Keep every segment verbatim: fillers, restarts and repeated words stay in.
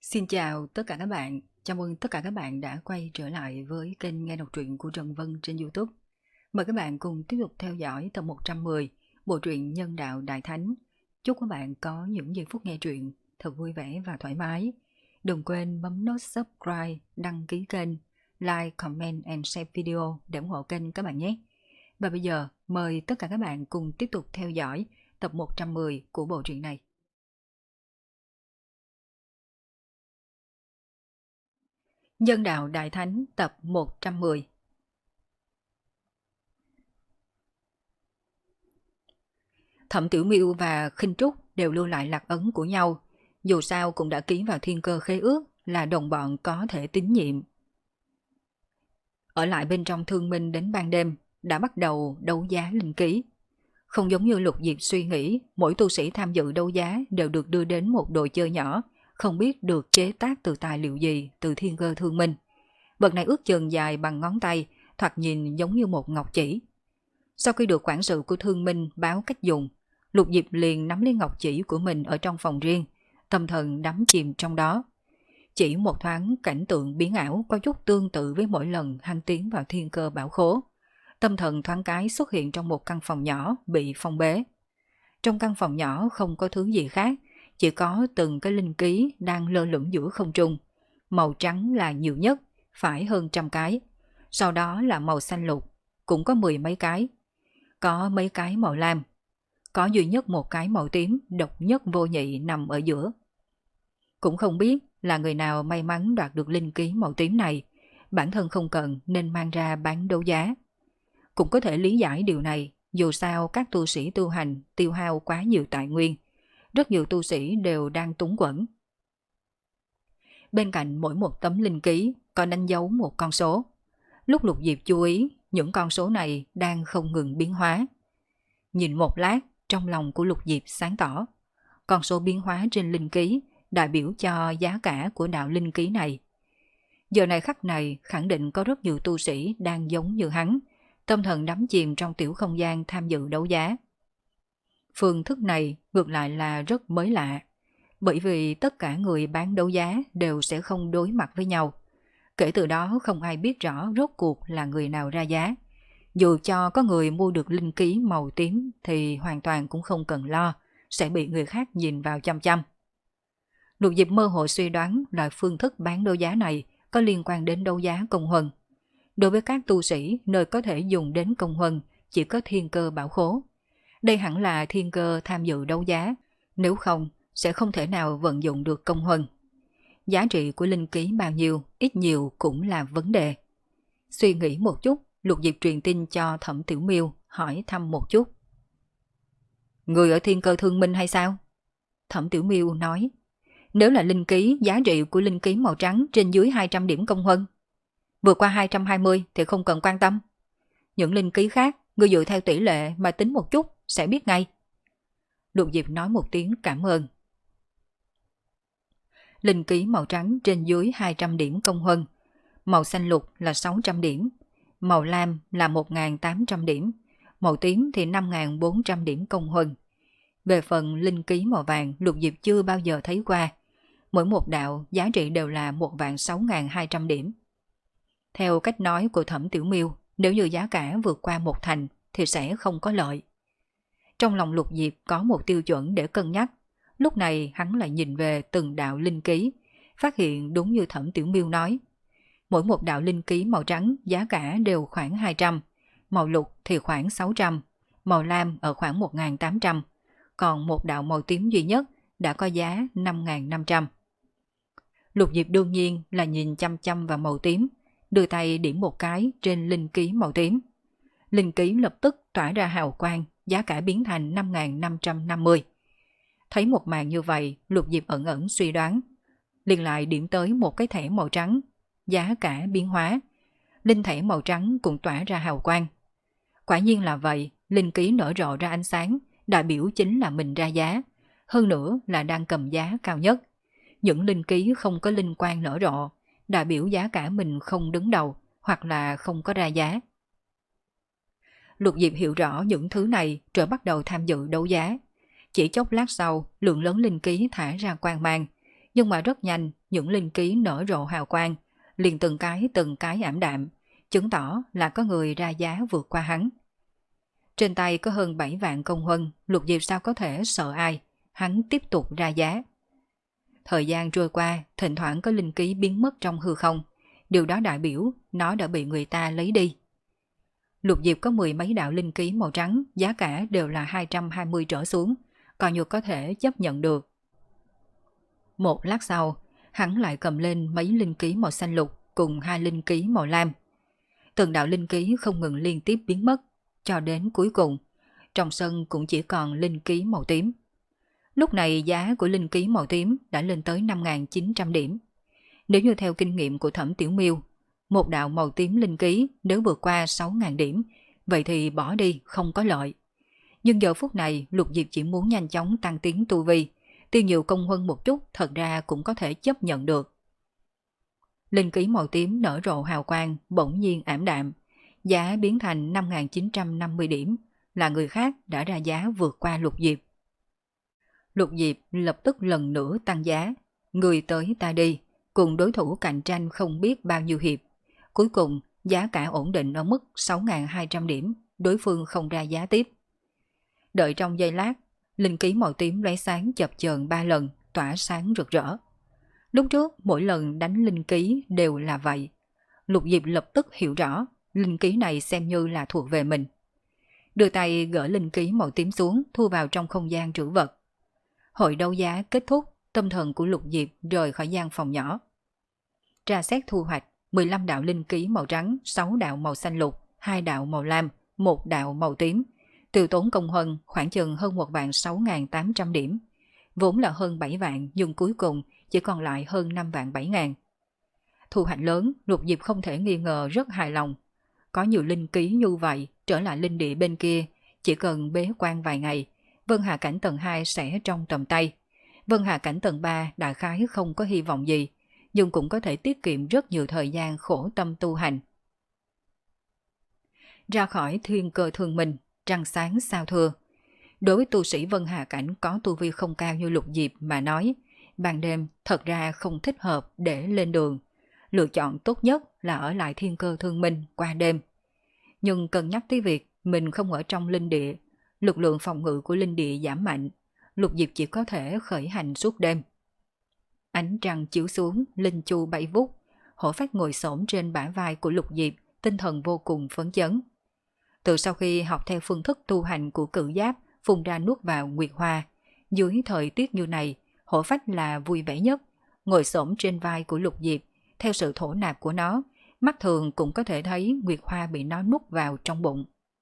Xin chào tất cả các bạn, chào mừng tất cả các bạn đã quay trở lại với kênh nghe đọc truyện của Trần Vân trên YouTube. Mời các bạn cùng tiếp tục theo dõi tập một trăm mười bộ truyện Nhân đạo Đại Thánh. Chúc các bạn có những giây phút nghe truyện thật vui vẻ và thoải mái. Đừng quên bấm nút subscribe, đăng ký kênh, like, comment and share video để ủng hộ kênh các bạn nhé. Và bây giờ mời tất cả các bạn cùng tiếp tục theo dõi tập một trăm mười của bộ truyện này. Nhân đạo Đại Thánh tập một trăm mười. Thẩm Tiểu Miêu và Khinh Trúc đều lưu lại lạc ấn của nhau, dù sao cũng đã ký vào thiên cơ khế ước là đồng bọn có thể tín nhiệm. Ở lại bên trong thương minh đến ban đêm, đã bắt đầu đấu giá linh ký. Không giống như Lục Diệp suy nghĩ, mỗi tu sĩ tham dự đấu giá đều được đưa đến một đồ chơi nhỏ, không biết được chế tác từ tài liệu gì từ thiên cơ thương minh. Vật này ước chừng dài bằng ngón tay, thoạt nhìn giống như một ngọc chỉ. Sau khi được quản sự của thương minh báo cách dùng, Lục Diệp liền nắm lấy ngọc chỉ của mình ở trong phòng riêng, tâm thần đắm chìm trong đó. Chỉ một thoáng cảnh tượng biến ảo có chút tương tự với mỗi lần hắn tiến vào thiên cơ bảo khố. Tâm thần thoáng cái xuất hiện trong một căn phòng nhỏ bị phong bế. Trong căn phòng nhỏ không có thứ gì khác, chỉ có từng cái linh ký đang lơ lửng giữa không trung. Màu trắng là nhiều nhất, phải hơn trăm cái. Sau đó là màu xanh lục, cũng có mười mấy cái. Có mấy cái màu lam. Có duy nhất một cái màu tím độc nhất vô nhị nằm ở giữa. Cũng không biết là người nào may mắn đoạt được linh ký màu tím này, bản thân không cần nên mang ra bán đấu giá. Cũng có thể lý giải điều này, dù sao các tu sĩ tu hành tiêu hao quá nhiều tài nguyên. Rất nhiều tu sĩ đều đang túng quẫn. Bên cạnh mỗi một tấm linh ký có đánh dấu một con số. Lúc Lục Diệp chú ý, những con số này đang không ngừng biến hóa. Nhìn một lát, trong lòng của Lục Diệp sáng tỏ. Con số biến hóa trên linh ký đại biểu cho giá cả của đạo linh ký này. Giờ này khắc này khẳng định có rất nhiều tu sĩ đang giống như hắn, tâm thần đắm chìm trong tiểu không gian tham dự đấu giá. Phương thức này ngược lại là rất mới lạ, bởi vì tất cả người bán đấu giá đều sẽ không đối mặt với nhau. Kể từ đó không ai biết rõ rốt cuộc là người nào ra giá. Dù cho có người mua được linh ký màu tím thì hoàn toàn cũng không cần lo, sẽ bị người khác nhìn vào chăm chăm. Lục Diệp mơ hồ suy đoán là phương thức bán đấu giá này có liên quan đến đấu giá công huân. Đối với các tu sĩ, nơi có thể dùng đến công huân chỉ có thiên cơ bảo khố. Đây hẳn là thiên cơ tham dự đấu giá, nếu không sẽ không thể nào vận dụng được công huân. Giá trị của linh ký bao nhiêu, ít nhiều cũng là vấn đề. Suy nghĩ một chút, Lục Diệp truyền tin cho Thẩm Tiểu Miêu hỏi thăm một chút. Người ở thiên cơ thương minh hay sao? Thẩm Tiểu Miêu nói, nếu là linh ký, giá trị của linh ký màu trắng trên dưới hai trăm điểm công huân. Vượt qua hai trăm hai mươi thì không cần quan tâm. Những linh ký khác, người dựa theo tỷ lệ mà tính một chút sẽ biết ngay. Lục Diệp nói một tiếng cảm ơn. Linh ký màu trắng trên dưới hai trăm điểm công huân, màu xanh lục là sáu trăm điểm, màu lam là một nghìn tám trăm điểm, màu tím thì năm nghìn bốn trăm điểm công huân. Về phần linh ký màu vàng, Lục Diệp chưa bao giờ thấy qua. Mỗi một đạo giá trị đều là một vạn sáu nghìn hai trăm điểm. Theo cách nói của Thẩm Tiểu Miêu, nếu như giá cả vượt qua một thành thì sẽ không có lợi. Trong lòng Lục Diệp có một tiêu chuẩn để cân nhắc. Lúc này hắn lại nhìn về từng đạo linh ký, phát hiện đúng như Thẩm Tiểu Miêu nói. Mỗi một đạo linh ký màu trắng giá cả đều khoảng hai trăm, màu lục thì khoảng sáu trăm, màu lam ở khoảng một nghìn tám trăm, còn một đạo màu tím duy nhất đã có giá năm nghìn năm trăm. Lục Diệp đương nhiên là nhìn chăm chăm vào màu tím, đưa tay điểm một cái trên linh ký màu tím. Linh ký lập tức tỏa ra hào quang, giá cả biến thành năm nghìn năm trăm năm mươi. Thấy một màn như vậy, Lục Diệp ẩn ẩn suy đoán. Liền lại điểm tới một cái thẻ màu trắng, giá cả biến hóa. Linh thẻ màu trắng cũng tỏa ra hào quang. Quả nhiên là vậy, linh ký nở rộ ra ánh sáng, đại biểu chính là mình ra giá. Hơn nữa là đang cầm giá cao nhất. Những linh ký không có linh quang nở rộ, đại biểu giá cả mình không đứng đầu hoặc là không có ra giá. Lục Diệp hiểu rõ những thứ này rồi bắt đầu tham dự đấu giá. Chỉ chốc lát sau, lượng lớn linh ký thả ra quang mang, Nhưng mà rất nhanh, những linh ký nở rộ hào quang, liền từng cái từng cái ảm đạm, chứng tỏ là có người ra giá vượt qua hắn. Trên tay có hơn bảy vạn công huân, Lục Diệp sao có thể sợ ai, hắn tiếp tục ra giá. Thời gian trôi qua, thỉnh thoảng có linh ký biến mất trong hư không, điều đó đại biểu nó đã bị người ta lấy đi. Lục Diệp có mười mấy đạo linh ký màu trắng, giá cả đều là hai trăm hai mươi trở xuống, coi như có thể chấp nhận được. Một lát sau, hắn lại cầm lên mấy linh ký màu xanh lục cùng hai linh ký màu lam. Từng đạo linh ký không ngừng liên tiếp biến mất, cho đến cuối cùng, trong sân cũng chỉ còn linh ký màu tím. Lúc này giá của linh ký màu tím đã lên tới năm nghìn chín trăm điểm. Nếu như theo kinh nghiệm của Thẩm Tiểu Miêu, một đạo màu tím linh ký nếu vượt qua sáu nghìn điểm, vậy thì bỏ đi không có lợi. Nhưng giờ phút này Lục Diệp chỉ muốn nhanh chóng tăng tiến tu vi, tiêu nhiều công huân một chút thật ra cũng có thể chấp nhận được. Linh ký màu tím nở rộ hào quang bỗng nhiên ảm đạm, giá biến thành năm nghìn chín trăm năm mươi điểm, là người khác đã ra giá vượt qua Lục Diệp. Lục Diệp lập tức lần nữa tăng giá, người tới ta đi, cùng đối thủ cạnh tranh không biết bao nhiêu hiệp. Cuối cùng, giá cả ổn định ở mức sáu nghìn hai trăm điểm, đối phương không ra giá tiếp. Đợi trong giây lát, linh ký màu tím lóe sáng chập chờn ba lần, tỏa sáng rực rỡ. Lúc trước, mỗi lần đánh linh ký đều là vậy. Lục Diệp lập tức hiểu rõ, linh ký này xem như là thuộc về mình. Đưa tay gỡ linh ký màu tím xuống, thu vào trong không gian trữ vật. Hội đấu giá kết thúc, tâm thần của Lục Diệp rời khỏi gian phòng nhỏ. Tra xét thu hoạch, mười lăm đạo linh ký màu trắng, sáu đạo màu xanh lục, hai đạo màu lam, một đạo màu tím. Tiêu tốn công huân khoảng chừng hơn một vạn sáu nghìn tám trăm điểm. Vốn là hơn bảy vạn nhưng cuối cùng chỉ còn lại hơn năm vạn bảy ngàn. Thu hoạch lớn, Lục Diệp không thể nghi ngờ rất hài lòng. Có nhiều linh ký như vậy, trở lại linh địa bên kia, chỉ cần bế quan vài ngày, Vân Hà Cảnh tầng hai sẽ trong tầm tay. Vân Hà Cảnh tầng ba đại khái không có hy vọng gì, nhưng cũng có thể tiết kiệm rất nhiều thời gian khổ tâm tu hành. Ra khỏi thiên cơ thương minh, trăng sáng sao thưa. Đối với tu sĩ Vân Hà Cảnh có tu vi không cao như Lục Diệp mà nói, ban đêm thật ra không thích hợp để lên đường. Lựa chọn tốt nhất là ở lại thiên cơ thương minh qua đêm. Nhưng cân nhắc tới việc mình không ở trong linh địa, lực lượng phòng ngự của linh địa giảm mạnh, Lục Diệp chỉ có thể khởi hành suốt đêm. Ánh trăng chiếu xuống, linh chu bay vút, Hổ Phách ngồi xổm trên bả vai của Lục Diệp, tinh thần vô cùng phấn chấn. Từ sau khi học theo phương thức tu hành của Cự Giáp, phun ra nuốt vào nguyệt hoa, dưới thời tiết như này, Hổ Phách là vui vẻ nhất, ngồi xổm trên vai của Lục Diệp, theo sự thổ nạp của nó, mắt thường cũng có thể thấy nguyệt hoa bị nó nuốt vào trong bụng.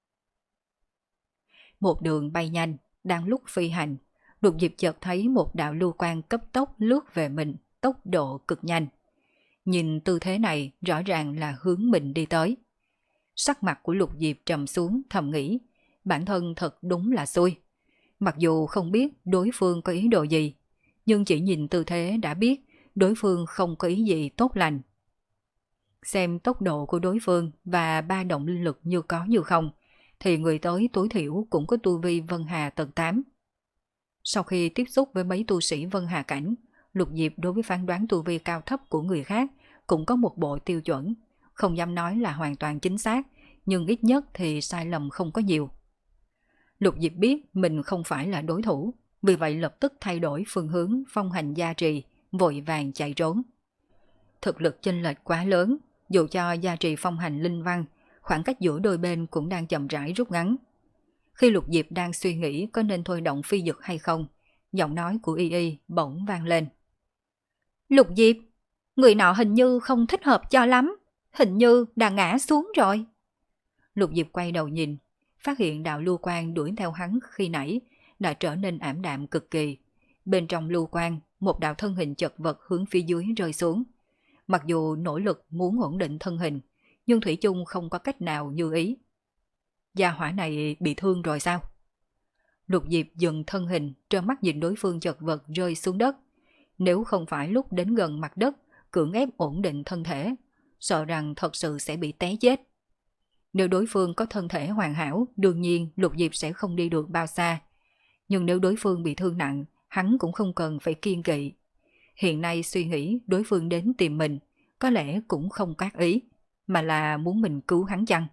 Một đường bay nhanh, đang lúc phi hành, Lục Diệp chợt thấy một đạo lưu quang cấp tốc lướt về mình, tốc độ cực nhanh. Nhìn tư thế này rõ ràng là hướng mình đi tới. Sắc mặt của Lục Diệp trầm xuống, thầm nghĩ, bản thân thật đúng là xui. Mặc dù không biết đối phương có ý đồ gì, nhưng chỉ nhìn tư thế đã biết đối phương không có ý gì tốt lành. Xem tốc độ của đối phương và ba động linh lực như có như không, thì người tới tối thiểu cũng có tu vi Vân Hà tầng tám. Sau khi tiếp xúc với mấy tu sĩ Vân Hà Cảnh, Lục Diệp đối với phán đoán tu vi cao thấp của người khác cũng có một bộ tiêu chuẩn, không dám nói là hoàn toàn chính xác, nhưng ít nhất thì sai lầm không có nhiều. Lục Diệp biết mình không phải là đối thủ, vì vậy lập tức thay đổi phương hướng phong hành gia trì, vội vàng chạy trốn. Thực lực chênh lệch quá lớn, dù cho gia trì phong hành linh văn, khoảng cách giữa đôi bên cũng đang chậm rãi rút ngắn. Khi Lục Diệp đang suy nghĩ có nên thôi động phi dực hay không, giọng nói của Y Y bỗng vang lên. Lục Diệp, người nọ hình như không thích hợp cho lắm, hình như đã ngã xuống rồi. Lục Diệp quay đầu nhìn, phát hiện đạo lưu quang đuổi theo hắn khi nãy đã trở nên ảm đạm cực kỳ. Bên trong lưu quang, một đạo thân hình chật vật hướng phía dưới rơi xuống. Mặc dù nỗ lực muốn ổn định thân hình, nhưng thủy chung không có cách nào như ý. Gia hỏa này bị thương rồi sao? Lục Diệp dừng thân hình, trơ mắt nhìn đối phương chật vật rơi xuống đất. Nếu không phải lúc đến gần mặt đất, cưỡng ép ổn định thân thể, sợ rằng thật sự sẽ bị té chết. Nếu đối phương có thân thể hoàn hảo, đương nhiên Lục Diệp sẽ không đi được bao xa. Nhưng nếu đối phương bị thương nặng, hắn cũng không cần phải kiêng kỵ. Hiện nay suy nghĩ đối phương đến tìm mình, có lẽ cũng không cát ý, mà là muốn mình cứu hắn chăng?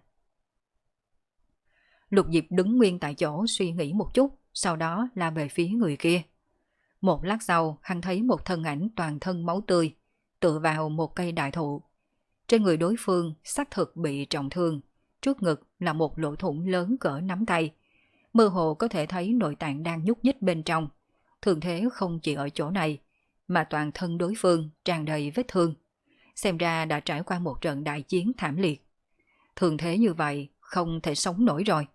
Lục Diệp đứng nguyên tại chỗ suy nghĩ một chút, sau đó la về phía người kia. Một lát sau, hắn thấy một thân ảnh toàn thân máu tươi, tựa vào một cây đại thụ. Trên người đối phương xác thực bị trọng thương, trước ngực là một lỗ thủng lớn cỡ nắm tay. Mơ hồ có thể thấy nội tạng đang nhúc nhích bên trong. Thường thế không chỉ ở chỗ này, mà toàn thân đối phương tràn đầy vết thương. Xem ra đã trải qua một trận đại chiến thảm liệt. Thường thế như vậy không thể sống nổi rồi.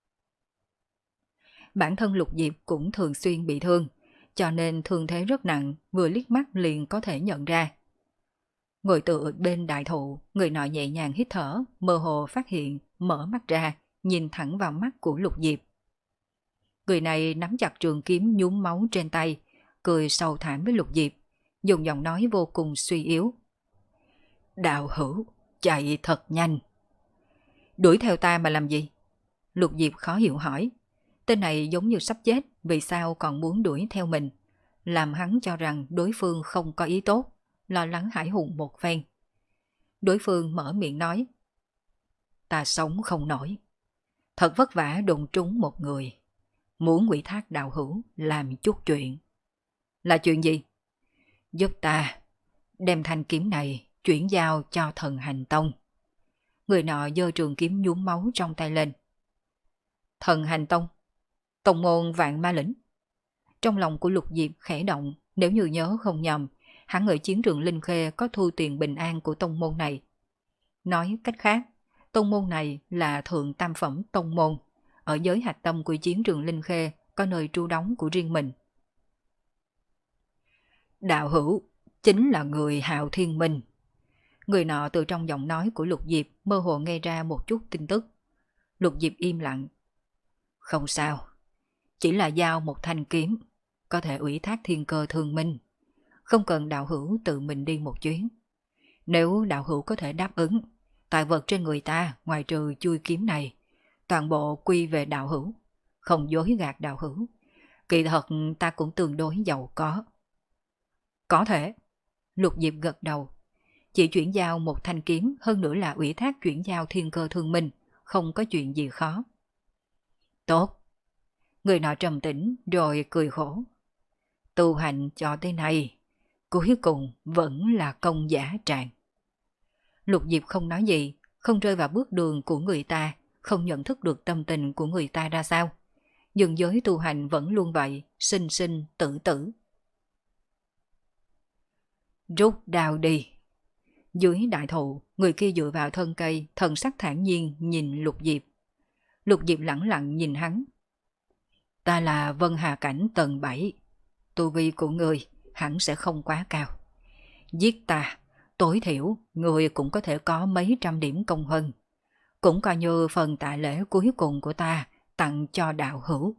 Bản thân Lục Diệp cũng thường xuyên bị thương, cho nên thương thế rất nặng, vừa liếc mắt liền có thể nhận ra. Ngồi tựa bên đại thụ, người nọ nhẹ nhàng hít thở, mơ hồ phát hiện, mở mắt ra, nhìn thẳng vào mắt của Lục Diệp. Người này nắm chặt trường kiếm nhúm máu trên tay, cười sầu thảm với Lục Diệp, dùng giọng nói vô cùng suy yếu. Đạo hữu, chạy thật nhanh. Đuổi theo ta mà làm gì? Lục Diệp khó hiểu hỏi. Tên này giống như sắp chết, vì sao còn muốn đuổi theo mình? Làm hắn cho rằng đối phương không có ý tốt, lo lắng hải hùng một phen. Đối phương mở miệng nói. Ta sống không nổi. Thật vất vả đụng trúng một người. Muốn ủy thác đạo hữu làm chút chuyện. Là chuyện gì? Giúp ta đem thanh kiếm này chuyển giao cho thần hành tông. Người nọ giơ trường kiếm nhuốm máu trong tay lên. Thần hành tông? Tông môn vạn ma lĩnh? Trong lòng của Lục Diệp khẽ động, nếu như nhớ không nhầm, hắn ở chiến trường Linh Khê có thu tiền bình an của tông môn này. Nói cách khác, tông môn này là thượng tam phẩm tông môn, ở giới hạch tâm của chiến trường Linh Khê có nơi trú đóng của riêng mình. Đạo hữu chính là người Hạo Thiên Minh. Người nọ từ trong giọng nói của Lục Diệp mơ hồ nghe ra một chút tin tức. Lục Diệp im lặng. Không sao, chỉ là giao một thanh kiếm, có thể ủy thác thiên cơ thương minh. Không cần đạo hữu tự mình đi một chuyến. Nếu đạo hữu có thể đáp ứng, tài vật trên người ta ngoài trừ chui kiếm này, toàn bộ quy về đạo hữu, không dối gạt đạo hữu. Kỳ thật ta cũng tương đối giàu có. Có thể. Lục Diệp gật đầu. Chỉ chuyển giao một thanh kiếm, hơn nữa là ủy thác chuyển giao thiên cơ thương minh, không có chuyện gì khó. Tốt. Người nọ trầm tĩnh rồi cười khổ. Tu hành cho tới nay, cuối cùng vẫn là công giả trạng. Lục Diệp không nói gì, không rơi vào bước đường của người ta, không nhận thức được tâm tình của người ta ra sao. Nhưng giới tu hành vẫn luôn vậy, sinh sinh tử tử. Rút đao đi. Dưới đại thụ, người kia dựa vào thân cây, thần sắc thản nhiên nhìn Lục Diệp. Lục Diệp lẳng lặng nhìn hắn. Ta là Vân Hà Cảnh tầng bảy. Tu vi của người hẳn sẽ không quá cao. Giết ta, tối thiểu người cũng có thể có mấy trăm điểm công hơn. Cũng coi như phần tạ lễ cuối cùng của ta tặng cho đạo hữu.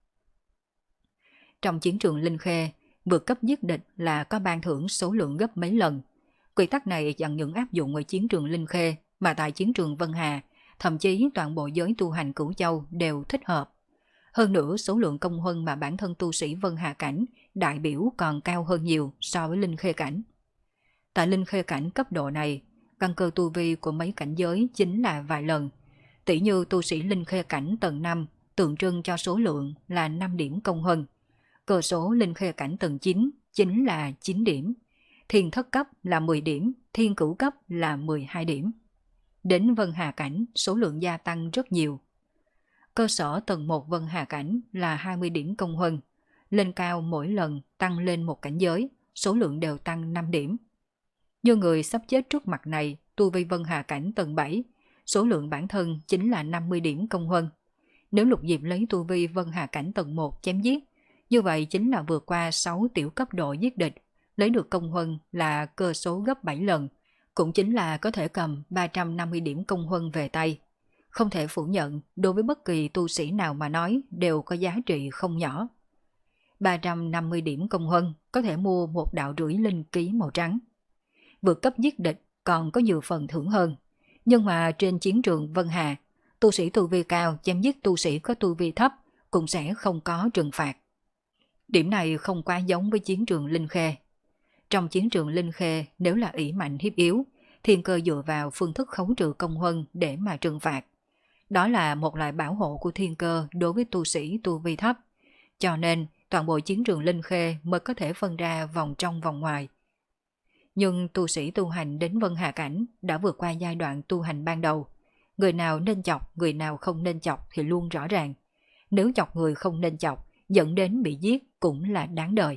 Trong chiến trường Linh Khê, vượt cấp giết địch là có ban thưởng số lượng gấp mấy lần. Quy tắc này chẳng những áp dụng ở chiến trường Linh Khê mà tại chiến trường Vân Hà, thậm chí toàn bộ giới tu hành Cửu Châu đều thích hợp. Hơn nữa số lượng công huân mà bản thân tu sĩ Vân Hà Cảnh đại biểu còn cao hơn nhiều so với Linh Khê Cảnh. Tại Linh Khê Cảnh cấp độ này, căn cơ tu vi của mấy cảnh giới chính là vài lần. Tỷ như tu sĩ Linh Khê Cảnh tầng năm tượng trưng cho số lượng là năm điểm công huân. Cơ số Linh Khê Cảnh tầng chín chính là chín điểm. Thiên thất cấp là mười điểm, thiên cửu cấp là mười hai điểm. Đến Vân Hà Cảnh, số lượng gia tăng rất nhiều. Cơ sở tầng một Vân Hà Cảnh là hai mươi điểm công huân. Lên cao mỗi lần tăng lên một cảnh giới, số lượng đều tăng năm điểm. Như người sắp chết trước mặt này, tu vi Vân Hà Cảnh tầng bảy, số lượng bản thân chính là năm mươi điểm công huân. Nếu Lục Diệp lấy tu vi Vân Hà Cảnh tầng một chém giết, như vậy chính là vượt qua sáu tiểu cấp độ giết địch, lấy được công huân là cơ số gấp bảy lần, cũng chính là có thể cầm ba trăm năm mươi điểm công huân về tay. Không thể phủ nhận, đối với bất kỳ tu sĩ nào mà nói đều có giá trị không nhỏ. ba trăm năm mươi điểm công huân có thể mua một đạo rưỡi linh ký màu trắng. Vượt cấp giết địch còn có nhiều phần thưởng hơn. Nhưng mà trên chiến trường Vân Hà, tu sĩ tu vi cao chém giết tu sĩ có tu vi thấp cũng sẽ không có trừng phạt. Điểm này không quá giống với chiến trường Linh Khê. Trong chiến trường Linh Khê, nếu là ỷ mạnh hiếp yếu, Thiên Cơ dựa vào phương thức khấu trừ công huân để mà trừng phạt. Đó là một loại bảo hộ của Thiên Cơ đối với tu sĩ tu vi thấp. Cho nên, toàn bộ chiến trường Linh Khê mới có thể phân ra vòng trong vòng ngoài. Nhưng tu sĩ tu hành đến Vân Hà Cảnh đã vượt qua giai đoạn tu hành ban đầu. Người nào nên chọc, người nào không nên chọc thì luôn rõ ràng. Nếu chọc người không nên chọc, dẫn đến bị giết cũng là đáng đời.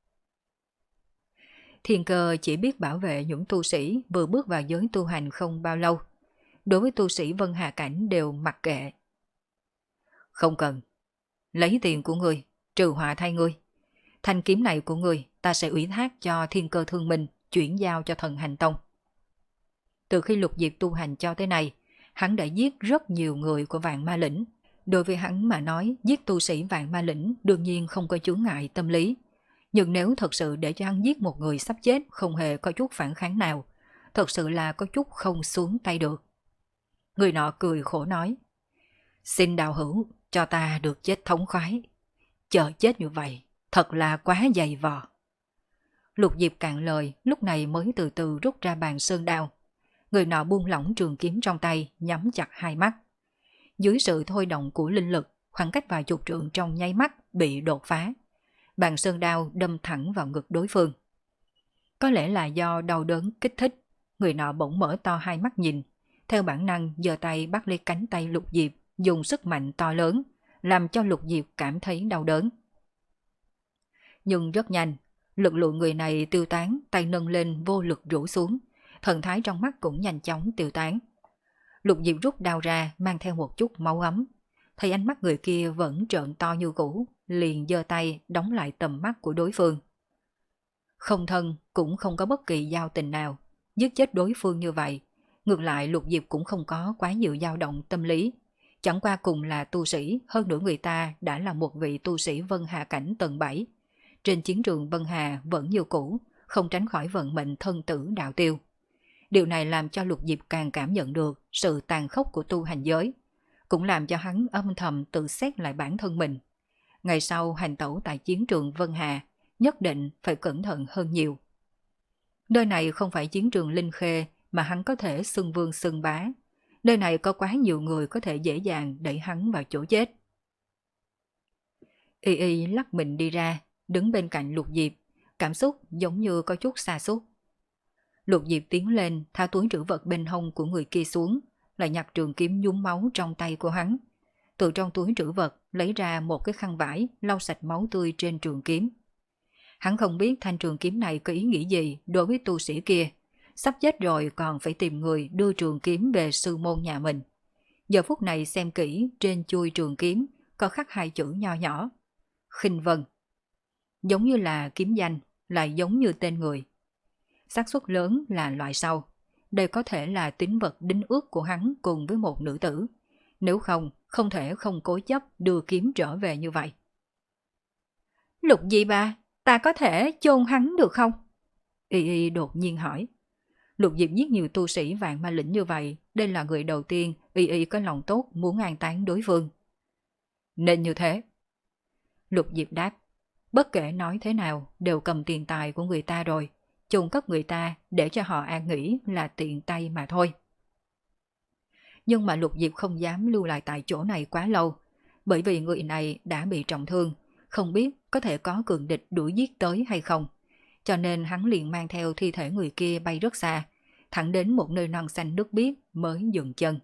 Thiên Cơ chỉ biết bảo vệ những tu sĩ vừa bước vào giới tu hành không bao lâu. Đối với tu sĩ Vân Hà Cảnh đều mặc kệ. Không cần. Lấy tiền của ngươi, trừ họa thay ngươi. Thanh kiếm này của ngươi ta sẽ ủy thác cho Thiên Cơ Thương Minh, chuyển giao cho Thần Hành Tông. Từ khi Lục Diệp tu hành cho tới nay, hắn đã giết rất nhiều người của Vạn Ma Lĩnh. Đối với hắn mà nói, giết tu sĩ Vạn Ma Lĩnh đương nhiên không có chướng ngại tâm lý. Nhưng nếu thật sự để cho hắn giết một người sắp chết không hề có chút phản kháng nào, thật sự là có chút không xuống tay được. Người nọ cười khổ nói, xin đạo hữu cho ta được chết thống khoái. Chờ chết như vậy, thật là quá dày vò. Lục Diệp cạn lời, lúc này mới từ từ rút ra bàn sơn đao. Người nọ buông lỏng trường kiếm trong tay, nhắm chặt hai mắt. Dưới sự thôi động của linh lực, khoảng cách vài chục trượng trong nháy mắt bị đột phá. Bàn sơn đao đâm thẳng vào ngực đối phương. Có lẽ là do đau đớn kích thích, người nọ bỗng mở to hai mắt nhìn. Theo bản năng giơ tay bắt lấy cánh tay Lục Diệp, dùng sức mạnh to lớn, làm cho Lục Diệp cảm thấy đau đớn. Nhưng rất nhanh, lực lượng người này tiêu tán, tay nâng lên vô lực rũ xuống, thần thái trong mắt cũng nhanh chóng tiêu tán. Lục Diệp rút đao ra, mang theo một chút máu ấm. Thấy ánh mắt người kia vẫn trợn to như cũ, liền giơ tay đóng lại tầm mắt của đối phương. Không thân, cũng không có bất kỳ giao tình nào, giết chết đối phương như vậy. Ngược lại Lục Diệp cũng không có quá nhiều dao động tâm lý. Chẳng qua cùng là tu sĩ, hơn nữa người ta đã là một vị tu sĩ Vân Hà Cảnh tầng bảy. Trên chiến trường Vân Hà vẫn như cũ, không tránh khỏi vận mệnh thân tử đạo tiêu. Điều này làm cho Lục Diệp càng cảm nhận được sự tàn khốc của tu hành giới, cũng làm cho hắn âm thầm tự xét lại bản thân mình. Ngày sau hành tẩu tại chiến trường Vân Hà, nhất định phải cẩn thận hơn nhiều. Nơi này không phải chiến trường Linh Khê mà hắn có thể xưng vương xưng bá. Nơi này có quá nhiều người có thể dễ dàng đẩy hắn vào chỗ chết. Y Y lắc mình đi ra, đứng bên cạnh Lục Diệp, cảm xúc giống như có chút sa sút. Lục Diệp tiến lên, tháo túi trữ vật bên hông của người kia xuống, lại nhặt trường kiếm nhúm máu trong tay của hắn. Từ trong túi trữ vật lấy ra một cái khăn vải lau sạch máu tươi trên trường kiếm. Hắn không biết thanh trường kiếm này có ý nghĩ gì đối với tu sĩ kia, sắp chết rồi còn phải tìm người đưa trường kiếm về sư môn nhà mình. Giờ phút này xem kỹ, trên chuôi trường kiếm có khắc hai chữ nho nhỏ: Khinh Vân. Giống như là kiếm danh, lại giống như tên người. Xác suất lớn là loại sau. Đây có thể là tín vật đính ước của hắn cùng với một nữ tử. Nếu không, không thể không cố chấp đưa kiếm trở về như vậy. Lục Diệp à, ta có thể chôn hắn được không? Y Y đột nhiên hỏi. Lục Diệp giết nhiều tu sĩ Vạn Ma Lĩnh như vậy, đây là người đầu tiên Y Y có lòng tốt muốn an táng đối phương. Nên như thế. Lục Diệp đáp, bất kể nói thế nào đều cầm tiền tài của người ta rồi, chôn cất người ta để cho họ an nghỉ là tiện tay mà thôi. Nhưng mà Lục Diệp không dám lưu lại tại chỗ này quá lâu, bởi vì người này đã bị trọng thương, không biết có thể có cường địch đuổi giết tới hay không. Cho nên hắn liền mang theo thi thể người kia bay rất xa, thẳng đến một nơi non xanh nước biếc mới dừng chân.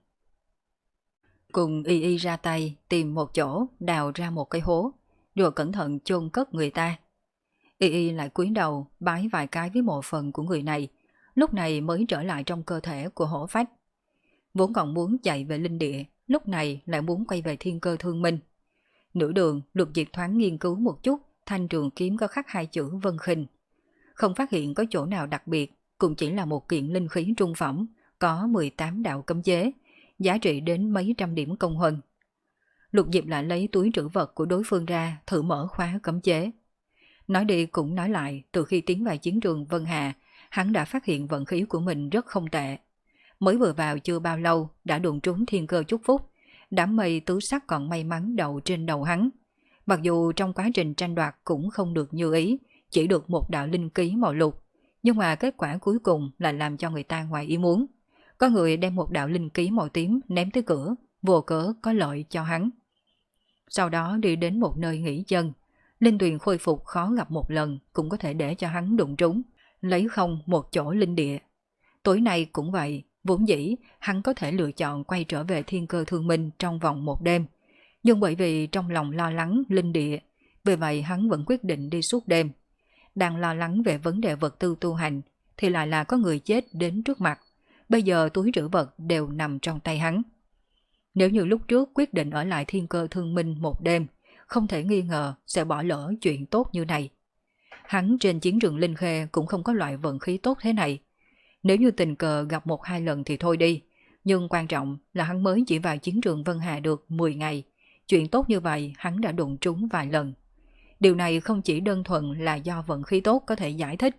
Cùng Y Y ra tay tìm một chỗ đào ra một cái hố, rồi cẩn thận chôn cất người ta. Y Y lại cúi đầu bái vài cái với mộ phần của người này, lúc này mới trở lại trong cơ thể của hổ phách. Vốn còn muốn chạy về linh địa, lúc này lại muốn quay về Thiên Cơ Thương Minh. Nửa đường, Lục Diệp thoáng nghiên cứu một chút thanh trường kiếm có khắc hai chữ Vân Khinh. Không phát hiện có chỗ nào đặc biệt, cũng chỉ là một kiện linh khí trung phẩm, có mười tám đạo cấm chế, giá trị đến mấy trăm điểm công huân. Lục Diệp lại lấy túi trữ vật của đối phương ra thử mở khóa cấm chế. Nói đi cũng nói lại, từ khi tiến vào chiến trường Vân Hà, hắn đã phát hiện vận khí của mình rất không tệ. Mới vừa vào chưa bao lâu đã đụng trúng thiên cơ chúc phúc, đám mây tứ sắc còn may mắn đậu trên đầu hắn. Mặc dù trong quá trình tranh đoạt cũng không được như ý, chỉ được một đạo linh ký màu lục, Nhưng mà kết quả cuối cùng là làm cho người ta ngoài ý muốn. Có người đem một đạo linh ký màu tím ném tới cửa, vô cớ có lợi cho hắn. Sau đó đi đến một nơi nghỉ chân. Linh tuyền khôi phục khó gặp một lần cũng có thể để cho hắn đụng trúng, lấy không một chỗ linh địa. Tối nay cũng vậy, vốn dĩ hắn có thể lựa chọn quay trở về thiên cơ thương minh trong vòng một đêm. Nhưng bởi vì trong lòng lo lắng linh địa, vì vậy hắn vẫn quyết định đi suốt đêm. Đang lo lắng về vấn đề vật tư tu hành, thì lại là có người chết đến trước mặt. Bây giờ túi trữ vật đều nằm trong tay hắn. Nếu như lúc trước quyết định ở lại thiên cơ thương minh một đêm, không thể nghi ngờ sẽ bỏ lỡ chuyện tốt như này. Hắn trên chiến trường Linh Khê cũng không có loại vận khí tốt thế này. Nếu như tình cờ gặp một hai lần thì thôi đi, nhưng quan trọng là hắn mới chỉ vào chiến trường Vân Hà được mười ngày. Chuyện tốt như vậy hắn đã đụng trúng vài lần. Điều này không chỉ đơn thuần là do vận khí tốt có thể giải thích.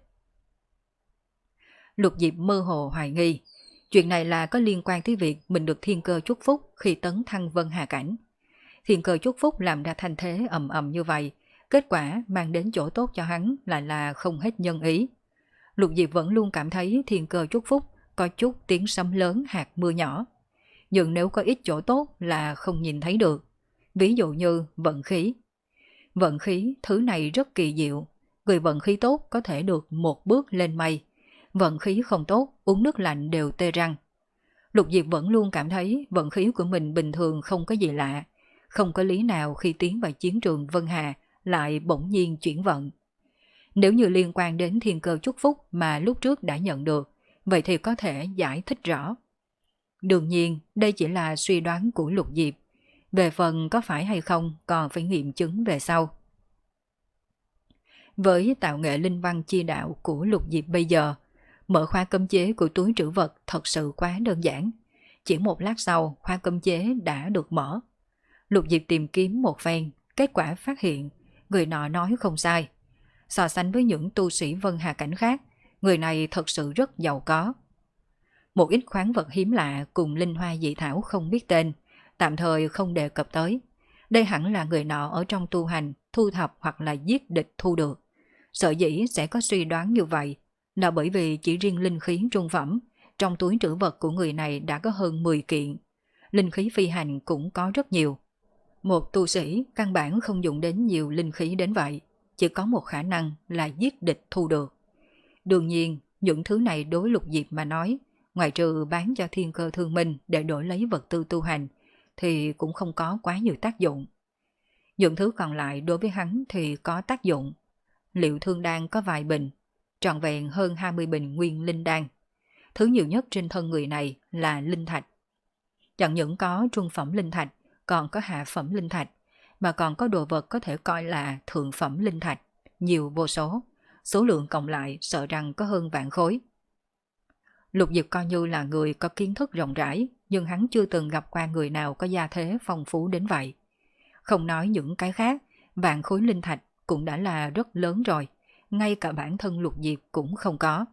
Lục Diệp mơ hồ hoài nghi, chuyện này là có liên quan tới việc mình được thiên cơ chúc phúc khi tấn thăng Vân Hà cảnh. Thiên cơ chúc phúc làm ra thanh thế ầm ầm như vậy, kết quả mang đến chỗ tốt cho hắn lại là không hết nhân ý. Lục Diệp vẫn luôn cảm thấy thiên cơ chúc phúc có chút tiếng sấm lớn hạt mưa nhỏ. Nhưng nếu có ít chỗ tốt là không nhìn thấy được. Ví dụ như vận khí. Vận khí thứ này rất kỳ diệu. Người vận khí tốt có thể được một bước lên mây. Vận khí không tốt, uống nước lạnh đều tê răng. Lục Diệp vẫn luôn cảm thấy vận khí của mình bình thường không có gì lạ. Không có lý nào khi tiến vào chiến trường Vân Hà lại bỗng nhiên chuyển vận. Nếu như liên quan đến thiên cơ chúc phúc mà lúc trước đã nhận được, vậy thì có thể giải thích rõ. Đương nhiên, đây chỉ là suy đoán của Lục Diệp. Về phần có phải hay không còn phải nghiệm chứng về sau. Với tạo nghệ linh văn chi đạo của Lục Diệp bây giờ, mở khóa cấm chế của túi trữ vật thật sự quá đơn giản. Chỉ một lát sau, khóa cấm chế đã được mở. Lục Diệp tìm kiếm một phen, kết quả phát hiện, người nọ nói không sai. So sánh với những tu sĩ Vân Hà cảnh khác, người này thật sự rất giàu có. Một ít khoáng vật hiếm lạ cùng linh hoa dị thảo không biết tên, tạm thời không đề cập tới. Đây hẳn là người nọ ở trong tu hành, thu thập hoặc là giết địch thu được. Sở dĩ sẽ có suy đoán như vậy là bởi vì chỉ riêng linh khí trung phẩm, trong túi trữ vật của người này đã có hơn mười kiện. Linh khí phi hành cũng có rất nhiều. Một tu sĩ căn bản không dùng đến nhiều linh khí đến vậy, chỉ có một khả năng là giết địch thu được. Đương nhiên, những thứ này đối Lục Diệp mà nói, ngoài trừ bán cho thiên cơ thương minh để đổi lấy vật tư tu hành, thì cũng không có quá nhiều tác dụng. Những thứ còn lại đối với hắn thì có tác dụng. Liệu thương đan có vài bình, trọn vẹn hơn hai mươi bình nguyên linh đan. Thứ nhiều nhất trên thân người này là linh thạch. Chẳng những có trung phẩm linh thạch, còn có hạ phẩm linh thạch, mà còn có đồ vật có thể coi là thượng phẩm linh thạch, nhiều vô số. Số lượng cộng lại sợ rằng có hơn vạn khối. Lục Diệp coi như là người có kiến thức rộng rãi, nhưng hắn chưa từng gặp qua người nào có gia thế phong phú đến vậy. Không nói những cái khác, vạn khối linh thạch cũng đã là rất lớn rồi, ngay cả bản thân Lục Diệp cũng không có.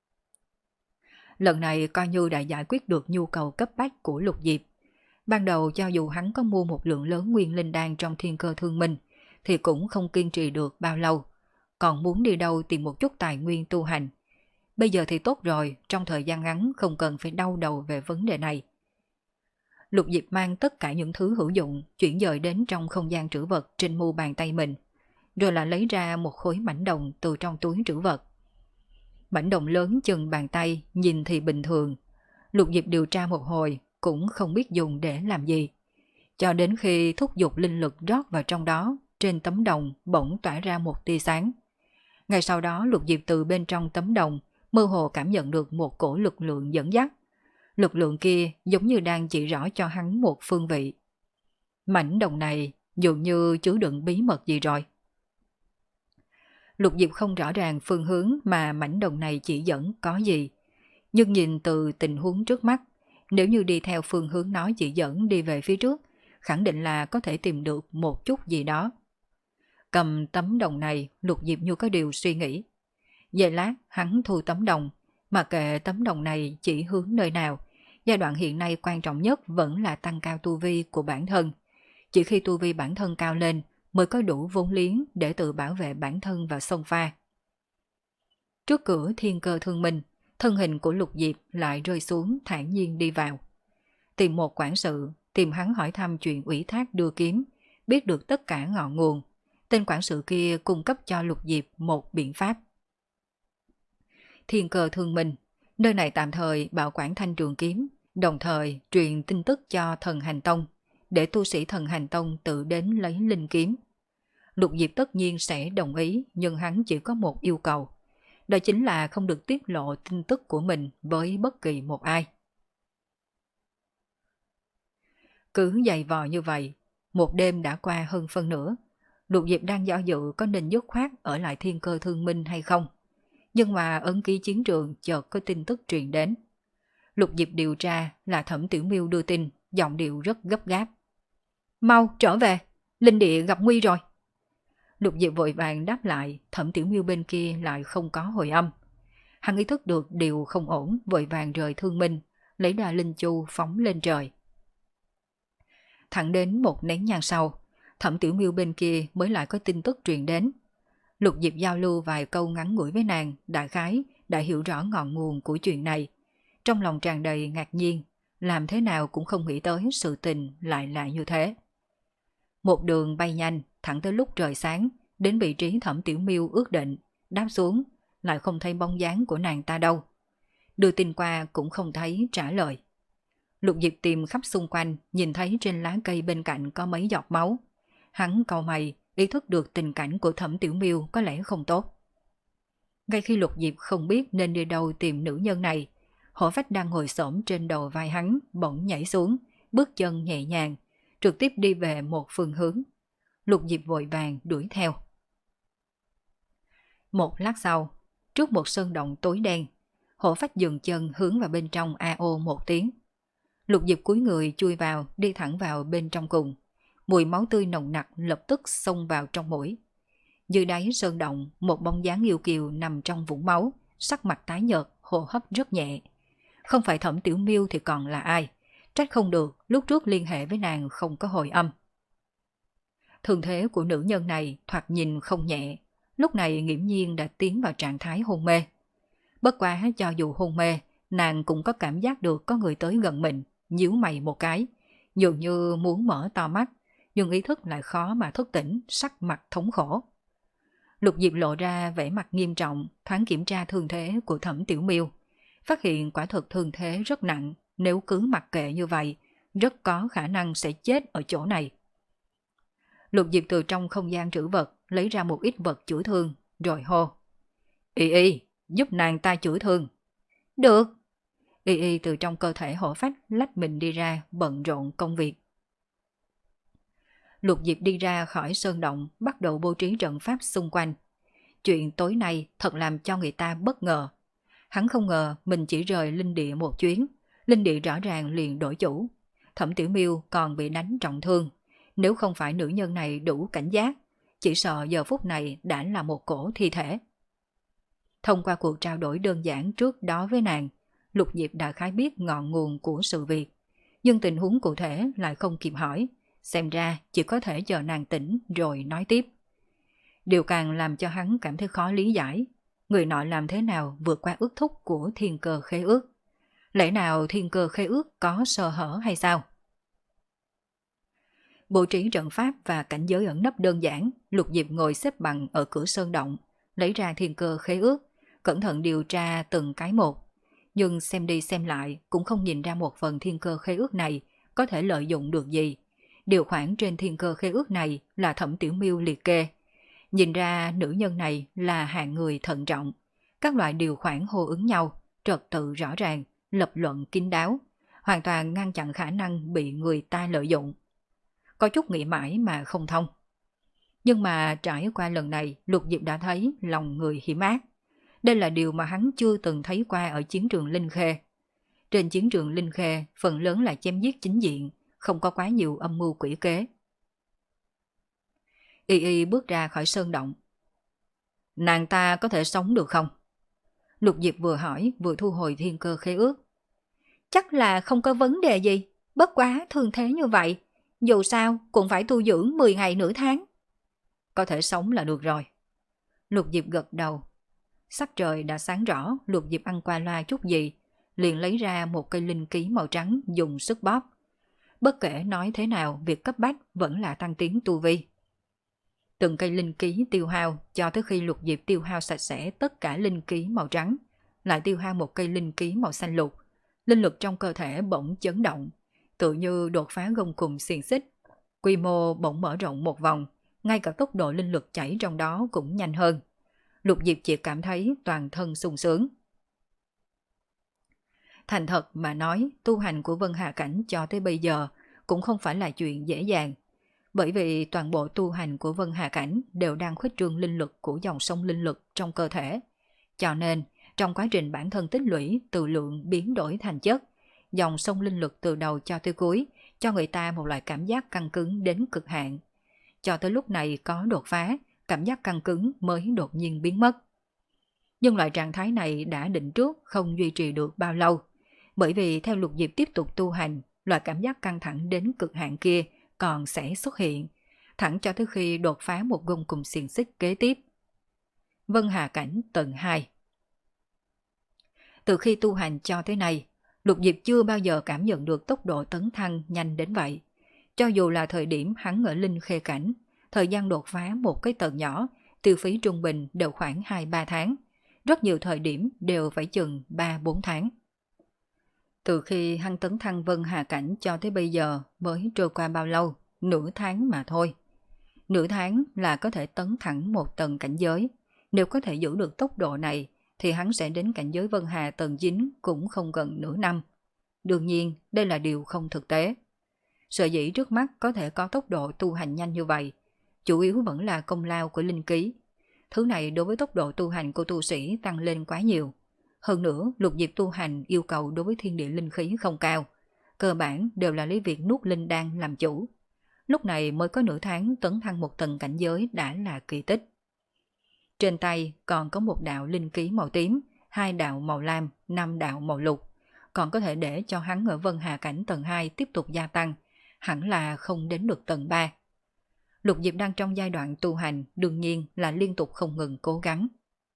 Lần này coi như đã giải quyết được nhu cầu cấp bách của Lục Diệp. Ban đầu cho dù hắn có mua một lượng lớn nguyên linh đan trong thiên cơ thương minh, thì cũng không kiên trì được bao lâu, còn muốn đi đâu tìm một chút tài nguyên tu hành. Bây giờ thì tốt rồi, trong thời gian ngắn không cần phải đau đầu về vấn đề này. Lục Diệp mang tất cả những thứ hữu dụng chuyển dời đến trong không gian trữ vật trên mu bàn tay mình, rồi là lấy ra một khối mảnh đồng từ trong túi trữ vật. Mảnh đồng lớn chừng bàn tay, nhìn thì bình thường. Lục Diệp điều tra một hồi, cũng không biết dùng để làm gì. Cho đến khi thúc giục linh lực rót vào trong đó, trên tấm đồng bỗng tỏa ra một tia sáng. Ngay sau đó Lục Diệp từ bên trong tấm đồng mơ hồ cảm nhận được một cổ lực lượng dẫn dắt. Lực lượng kia giống như đang chỉ rõ cho hắn một phương vị. Mảnh đồng này dường như chứa đựng bí mật gì rồi. Lục Diệp không rõ ràng phương hướng mà mảnh đồng này chỉ dẫn có gì. Nhưng nhìn từ tình huống trước mắt, nếu như đi theo phương hướng nó chỉ dẫn đi về phía trước, khẳng định là có thể tìm được một chút gì đó. Cầm tấm đồng này, Lục Diệp như có điều suy nghĩ. Giây lát, hắn thu tấm đồng, mà kệ tấm đồng này chỉ hướng nơi nào. Giai đoạn hiện nay quan trọng nhất vẫn là tăng cao tu vi của bản thân. Chỉ khi tu vi bản thân cao lên mới có đủ vốn liếng để tự bảo vệ bản thân và xông pha. Trước cửa thiên cơ thương minh, thân hình của Lục Diệp lại rơi xuống thản nhiên đi vào. Tìm một quản sự, tìm hắn hỏi thăm chuyện ủy thác đưa kiếm, biết được tất cả ngọn nguồn. Tên quản sự kia cung cấp cho Lục Diệp một biện pháp. Thiên cơ thương minh, nơi này tạm thời bảo quản thanh trường kiếm, đồng thời truyền tin tức cho thần hành tông, để tu sĩ thần hành tông tự đến lấy linh kiếm. Lục Diệp tất nhiên sẽ đồng ý, nhưng hắn chỉ có một yêu cầu. Đó chính là không được tiết lộ tin tức của mình với bất kỳ một ai. Cứ dày vò như vậy, một đêm đã qua hơn phân nửa. Lục Diệp đang do dự có nên dứt khoát ở lại thiên cơ thương minh hay không. Nhưng mà ấn ký chiến trường chợt có tin tức truyền đến. Lục Diệp điều tra là Thẩm Tiểu Miêu đưa tin, giọng điệu rất gấp gáp. Mau trở về, linh địa gặp nguy rồi. Lục Diệp vội vàng đáp lại, Thẩm Tiểu Miêu bên kia lại không có hồi âm. Hắn ý thức được điều không ổn, vội vàng rời thương minh, lấy đà linh chu phóng lên trời. Thẳng đến một nén nhang sau, Thẩm Tiểu Miêu bên kia mới lại có tin tức truyền đến. Lục Diệp giao lưu vài câu ngắn ngủi với nàng, đại khái đã hiểu rõ ngọn nguồn của chuyện này. Trong lòng tràn đầy ngạc nhiên, làm thế nào cũng không nghĩ tới sự tình lại là như thế. Một đường bay nhanh, thẳng tới lúc trời sáng, đến vị trí Thẩm Tiểu Miêu ước định, đáp xuống, lại không thấy bóng dáng của nàng ta đâu. Đưa tin qua cũng không thấy trả lời. Lục Diệp tìm khắp xung quanh, nhìn thấy trên lá cây bên cạnh có mấy giọt máu. Hắn cau mày, ý thức được tình cảnh của Thẩm Tiểu Miêu có lẽ không tốt. Ngay khi Lục Diệp không biết nên đi đâu tìm nữ nhân này, Hổ Phách đang ngồi xổm trên đầu vai hắn, bỗng nhảy xuống, bước chân nhẹ nhàng, trực tiếp đi về một phương hướng. Lục Diệp vội vàng đuổi theo. Một lát sau, trước một sơn động tối đen, Hổ Phách dừng chân hướng vào bên trong a ô một tiếng. Lục Diệp cúi người chui vào, đi thẳng vào bên trong cùng. Mùi máu tươi nồng nặc lập tức xông vào trong mũi. Dưới đáy sơn động, một bóng dáng yêu kiều nằm trong vũng máu, sắc mặt tái nhợt, hô hấp rất nhẹ. Không phải Thẩm Tiểu Miêu thì còn là ai? Trách không được, lúc trước liên hệ với nàng không có hồi âm. Thương thế của nữ nhân này thoạt nhìn không nhẹ, lúc này nghiễm nhiên đã tiến vào trạng thái hôn mê. Bất quá cho dù hôn mê, nàng cũng có cảm giác được có người tới gần mình, nhíu mày một cái, dường như muốn mở to mắt, nhưng ý thức lại khó mà thức tỉnh, sắc mặt thống khổ. Lục Diệp lộ ra vẻ mặt nghiêm trọng, thoáng kiểm tra thương thế của Thẩm Tiểu Miêu, phát hiện quả thực thương thế rất nặng, nếu cứ mặc kệ như vậy, rất có khả năng sẽ chết ở chỗ này. Lục Diệp từ trong không gian trữ vật lấy ra một ít vật chữa thương, rồi hô. Y Y, giúp nàng ta chữa thương. Được. Y Y từ trong cơ thể Hổ Phách lách mình đi ra, bận rộn công việc. Lục Diệp đi ra khỏi sơn động, bắt đầu bố trí trận pháp xung quanh. Chuyện tối nay thật làm cho người ta bất ngờ. Hắn không ngờ mình chỉ rời linh địa một chuyến, linh địa rõ ràng liền đổi chủ. Thẩm Tiểu Miêu còn bị đánh trọng thương. Nếu không phải nữ nhân này đủ cảnh giác, chỉ sợ giờ phút này đã là một cổ thi thể. Thông qua cuộc trao đổi đơn giản trước đó với nàng, Lục Diệp đã khái biết ngọn nguồn của sự việc. Nhưng tình huống cụ thể lại không kịp hỏi, xem ra chỉ có thể chờ nàng tỉnh rồi nói tiếp. Điều càng làm cho hắn cảm thấy khó lý giải, người nọ làm thế nào vượt qua ước thúc của thiên cơ khế ước? Lẽ nào thiên cơ khế ước có sơ hở hay sao? Bố trí trận pháp và cảnh giới ẩn nấp đơn giản, Lục Diệp ngồi xếp bằng ở cửa sơn động, lấy ra thiên cơ khế ước, cẩn thận điều tra từng cái một. Nhưng xem đi xem lại cũng không nhìn ra một phần thiên cơ khế ước này có thể lợi dụng được gì. Điều khoản trên thiên cơ khế ước này là Thẩm Tiểu Miêu liệt kê. Nhìn ra nữ nhân này là hạng người thận trọng. Các loại điều khoản hô ứng nhau, trật tự rõ ràng, lập luận kín đáo, hoàn toàn ngăn chặn khả năng bị người ta lợi dụng. Có chút nghĩ mãi mà không thông. Nhưng mà trải qua lần này, Lục Diệp đã thấy lòng người hiểm ác. Đây là điều mà hắn chưa từng thấy qua ở chiến trường Linh Khê. Trên chiến trường Linh Khê, phần lớn là chém giết chính diện, không có quá nhiều âm mưu quỷ kế. Y Y bước ra khỏi sơn động. Nàng ta có thể sống được không? Lục Diệp vừa hỏi vừa thu hồi thiên cơ khế ước. Chắc là không có vấn đề gì, bất quá thương thế như vậy, dù sao cũng phải tu dưỡng mười ngày nửa tháng. Có thể sống là được rồi. Lục Diệp gật đầu. sắc trời đã sáng rõ, Lục Diệp ăn qua loa chút gì, liền lấy ra một cây linh ký màu trắng dùng sức bóp. Bất kể nói thế nào, việc cấp bách vẫn là tăng tiến tu vi. Từng cây linh ký tiêu hao cho tới khi Lục Diệp tiêu hao sạch sẽ tất cả linh ký màu trắng, lại tiêu hao một cây linh ký màu xanh lục. Linh lực trong cơ thể bỗng chấn động, tự như đột phá gông cùng xiềng xích. Quy mô bỗng mở rộng một vòng, ngay cả tốc độ linh lực chảy trong đó cũng nhanh hơn. Lục Diệp chỉ cảm thấy toàn thân sung sướng. Thành thật mà nói, tu hành của Vân Hà Cảnh cho tới bây giờ cũng không phải là chuyện dễ dàng. Bởi vì toàn bộ tu hành của Vân Hà Cảnh đều đang khuếch trương linh lực của dòng sông linh lực trong cơ thể. Cho nên, trong quá trình bản thân tích lũy từ lượng biến đổi thành chất, dòng sông linh lực từ đầu cho tới cuối cho người ta một loại cảm giác căng cứng đến cực hạn. Cho tới lúc này có đột phá, cảm giác căng cứng mới đột nhiên biến mất. Nhưng loại trạng thái này đã định trước không duy trì được bao lâu. Bởi vì theo Lục Diệp tiếp tục tu hành, loại cảm giác căng thẳng đến cực hạn kia còn sẽ xuất hiện, thẳng cho tới khi đột phá một gông cùng xiềng xích kế tiếp. Vân Hà Cảnh tầng hai. Từ khi tu hành cho tới nay, Lục Diệp chưa bao giờ cảm nhận được tốc độ tấn thăng nhanh đến vậy. Cho dù là thời điểm hắn ở Linh Khê Cảnh, thời gian đột phá một cái tầng nhỏ, tiêu phí trung bình đều khoảng hai ba tháng. Rất nhiều thời điểm đều phải chừng ba bốn tháng. Từ khi hắn tấn thăng Vân Hà Cảnh cho tới bây giờ mới trôi qua bao lâu? Nửa tháng mà thôi. Nửa tháng là có thể tấn thẳng một tầng cảnh giới. Nếu có thể giữ được tốc độ này, thì hắn sẽ đến cảnh giới Vân Hà tầng chín cũng không gần nửa năm. Đương nhiên, đây là điều không thực tế. Sở dĩ trước mắt có thể có tốc độ tu hành nhanh như vậy, chủ yếu vẫn là công lao của linh ký. Thứ này đối với tốc độ tu hành của tu sĩ tăng lên quá nhiều. Hơn nữa, Lục Diệp tu hành yêu cầu đối với thiên địa linh khí không cao. Cơ bản đều là lấy việc nuốt linh đan làm chủ. Lúc này mới có nửa tháng tấn thăng một tầng cảnh giới đã là kỳ tích. Trên tay còn có một đạo linh ký màu tím, hai đạo màu lam, năm đạo màu lục. Còn có thể để cho hắn ở Vân Hà Cảnh tầng hai tiếp tục gia tăng, hẳn là không đến được tầng ba. Lục Diệp đang trong giai đoạn tu hành, đương nhiên là liên tục không ngừng cố gắng.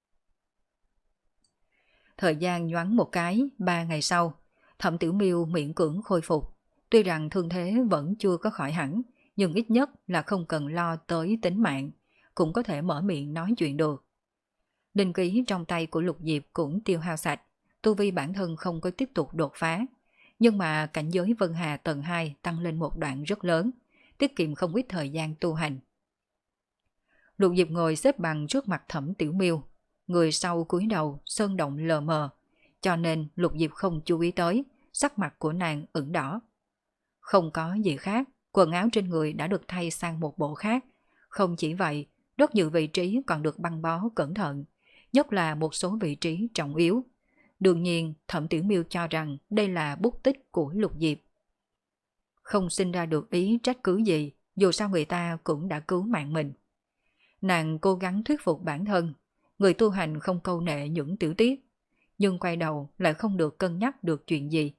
Thời gian nhoáng một cái, ba ngày sau, Thẩm Tiểu Miêu miễn cưỡng khôi phục. Tuy rằng thương thế vẫn chưa có khỏi hẳn, nhưng ít nhất là không cần lo tới tính mạng, cũng có thể mở miệng nói chuyện được. Linh khí trong tay của Lục Diệp cũng tiêu hao sạch, tu vi bản thân không có tiếp tục đột phá. Nhưng mà cảnh giới Vân Hà tầng hai tăng lên một đoạn rất lớn, tiết kiệm không ít thời gian tu hành. Lục Diệp ngồi xếp bằng trước mặt Thẩm Tiểu Miêu, người sau cúi đầu sơn động lờ mờ, cho nên Lục Diệp không chú ý tới, sắc mặt của nàng ửng đỏ. Không có gì khác, quần áo trên người đã được thay sang một bộ khác. Không chỉ vậy, rất nhiều vị trí còn được băng bó cẩn thận, nhất là một số vị trí trọng yếu. Đương nhiên, Thẩm Tiểu Miêu cho rằng đây là bút tích của Lục Diệp. Không sinh ra được ý trách cứ gì, dù sao người ta cũng đã cứu mạng mình. Nàng cố gắng thuyết phục bản thân, người tu hành không câu nệ những tiểu tiết, nhưng quay đầu lại không được cân nhắc được chuyện gì.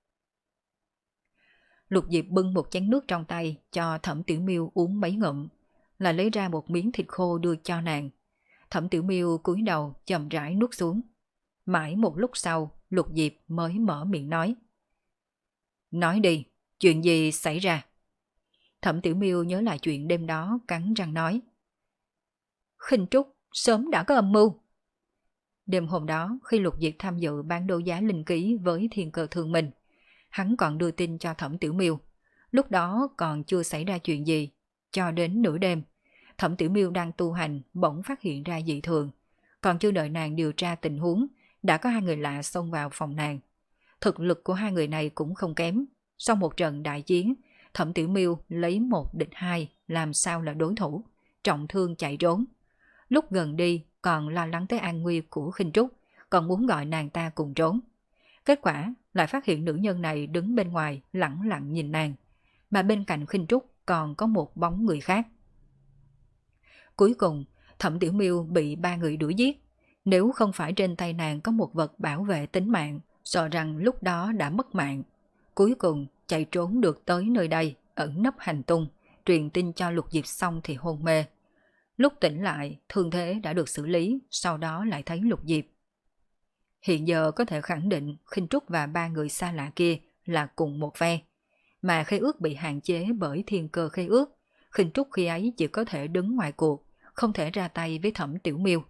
Lục Diệp bưng một chén nước trong tay cho Thẩm Tiểu Miêu uống mấy ngụm, là lấy ra một miếng thịt khô đưa cho nàng. Thẩm Tiểu Miêu cúi đầu chậm rãi nuốt xuống. Mãi một lúc sau, Lục Diệp mới mở miệng nói. Nói đi, chuyện gì xảy ra? Thẩm Tiểu Miêu nhớ lại chuyện đêm đó, cắn răng nói. Khinh Trúc sớm đã có âm mưu. Đêm hôm đó, khi Lục Diệp tham dự bán đấu giá linh ký với Thiên Cơ Thương Minh, hắn còn đưa tin cho Thẩm Tiểu Miêu. Lúc đó còn chưa xảy ra chuyện gì. Cho đến nửa đêm, Thẩm Tiểu Miêu đang tu hành bỗng phát hiện ra dị thường. Còn chưa đợi nàng điều tra tình huống, đã có hai người lạ xông vào phòng nàng. Thực lực của hai người này cũng không kém. Sau một trận đại chiến, Thẩm Tiểu Miêu lấy một địch hai, làm sao là đối thủ, trọng thương chạy trốn. Lúc gần đi còn lo lắng tới an nguy của Khinh Trúc, còn muốn gọi nàng ta cùng trốn. Kết quả lại phát hiện nữ nhân này đứng bên ngoài lẳng lặng nhìn nàng, mà bên cạnh Khinh Trúc còn có một bóng người khác. Cuối cùng, Thẩm Tiểu Miêu bị ba người đuổi giết. Nếu không phải trên tay nàng có một vật bảo vệ tính mạng, sợ rằng lúc đó đã mất mạng. Cuối cùng chạy trốn được tới nơi đây, ẩn nấp hành tung, truyền tin cho Lục Diệp xong thì hôn mê. Lúc tỉnh lại, thương thế đã được xử lý, sau đó lại thấy Lục Diệp. Hiện giờ có thể khẳng định Khinh Trúc và ba người xa lạ kia là cùng một phe, mà khế ước bị hạn chế bởi thiên cơ khế ước. Khinh Trúc khi ấy chỉ có thể đứng ngoài cuộc, không thể ra tay với Thẩm Tiểu Miêu.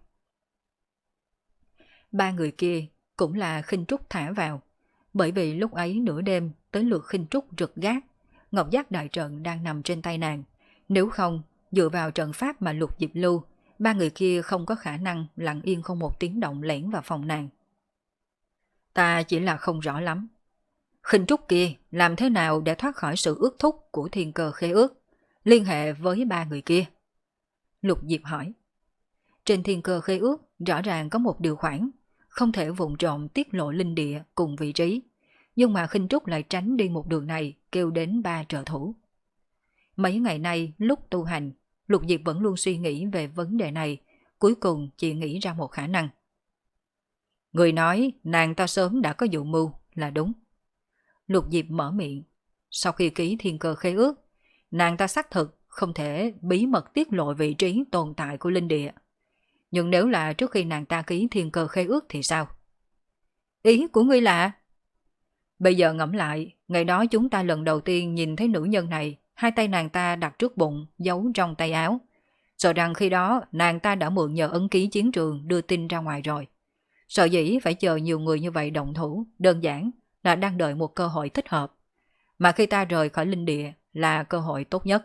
Ba người kia cũng là Khinh Trúc thả vào, bởi vì lúc ấy nửa đêm tới lượt Khinh Trúc rực gác, Ngọc Giác đại trận đang nằm trên tay nàng. Nếu không, dựa vào trận pháp mà Lục Diệp lưu, ba người kia không có khả năng lặng yên không một tiếng động lẻn vào phòng nàng. Ta chỉ là không rõ lắm. Khinh Trúc kia làm thế nào để thoát khỏi sự ước thúc của thiên cơ khế ước, liên hệ với ba người kia? Lục Diệp hỏi. Trên thiên cơ khế ước rõ ràng có một điều khoản, không thể vụng trộm tiết lộ linh địa cùng vị trí, nhưng mà Khinh Trúc lại tránh đi một đường này, kêu đến ba trợ thủ. Mấy ngày nay lúc tu hành, Lục Diệp vẫn luôn suy nghĩ về vấn đề này, cuối cùng chỉ nghĩ ra một khả năng. Người nói nàng ta sớm đã có dự mưu là đúng. Lục Diệp mở miệng. Sau khi ký thiên cơ khế ước, nàng ta xác thực không thể bí mật tiết lộ vị trí tồn tại của linh địa. Nhưng nếu là trước khi nàng ta ký thiên cơ khế ước thì sao? Ý của ngươi là? Bây giờ ngẫm lại, ngày đó chúng ta lần đầu tiên nhìn thấy nữ nhân này, hai tay nàng ta đặt trước bụng, giấu trong tay áo. Sợ rằng khi đó nàng ta đã mượn nhờ ấn ký chiến trường đưa tin ra ngoài rồi. Sợ dĩ phải chờ nhiều người như vậy động thủ, đơn giản là đang đợi một cơ hội thích hợp. Mà khi ta rời khỏi linh địa là cơ hội tốt nhất.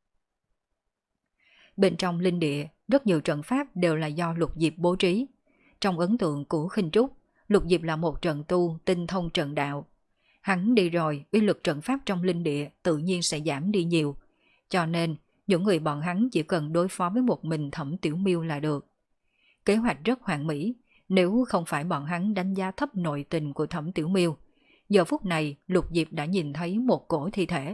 Bên trong linh địa, rất nhiều trận pháp đều là do Lục Diệp bố trí. Trong ấn tượng của Khinh Trúc, Lục Diệp là một trận tu tinh thông trận đạo. Hắn đi rồi, uy lực trận pháp trong linh địa tự nhiên sẽ giảm đi nhiều. Cho nên, những người bọn hắn chỉ cần đối phó với một mình Thẩm Tiểu Miêu là được. Kế hoạch rất hoàn mỹ, nếu không phải bọn hắn đánh giá thấp nội tình của Thẩm Tiểu Miêu. Giờ phút này, Lục Diệp đã nhìn thấy một cổ thi thể.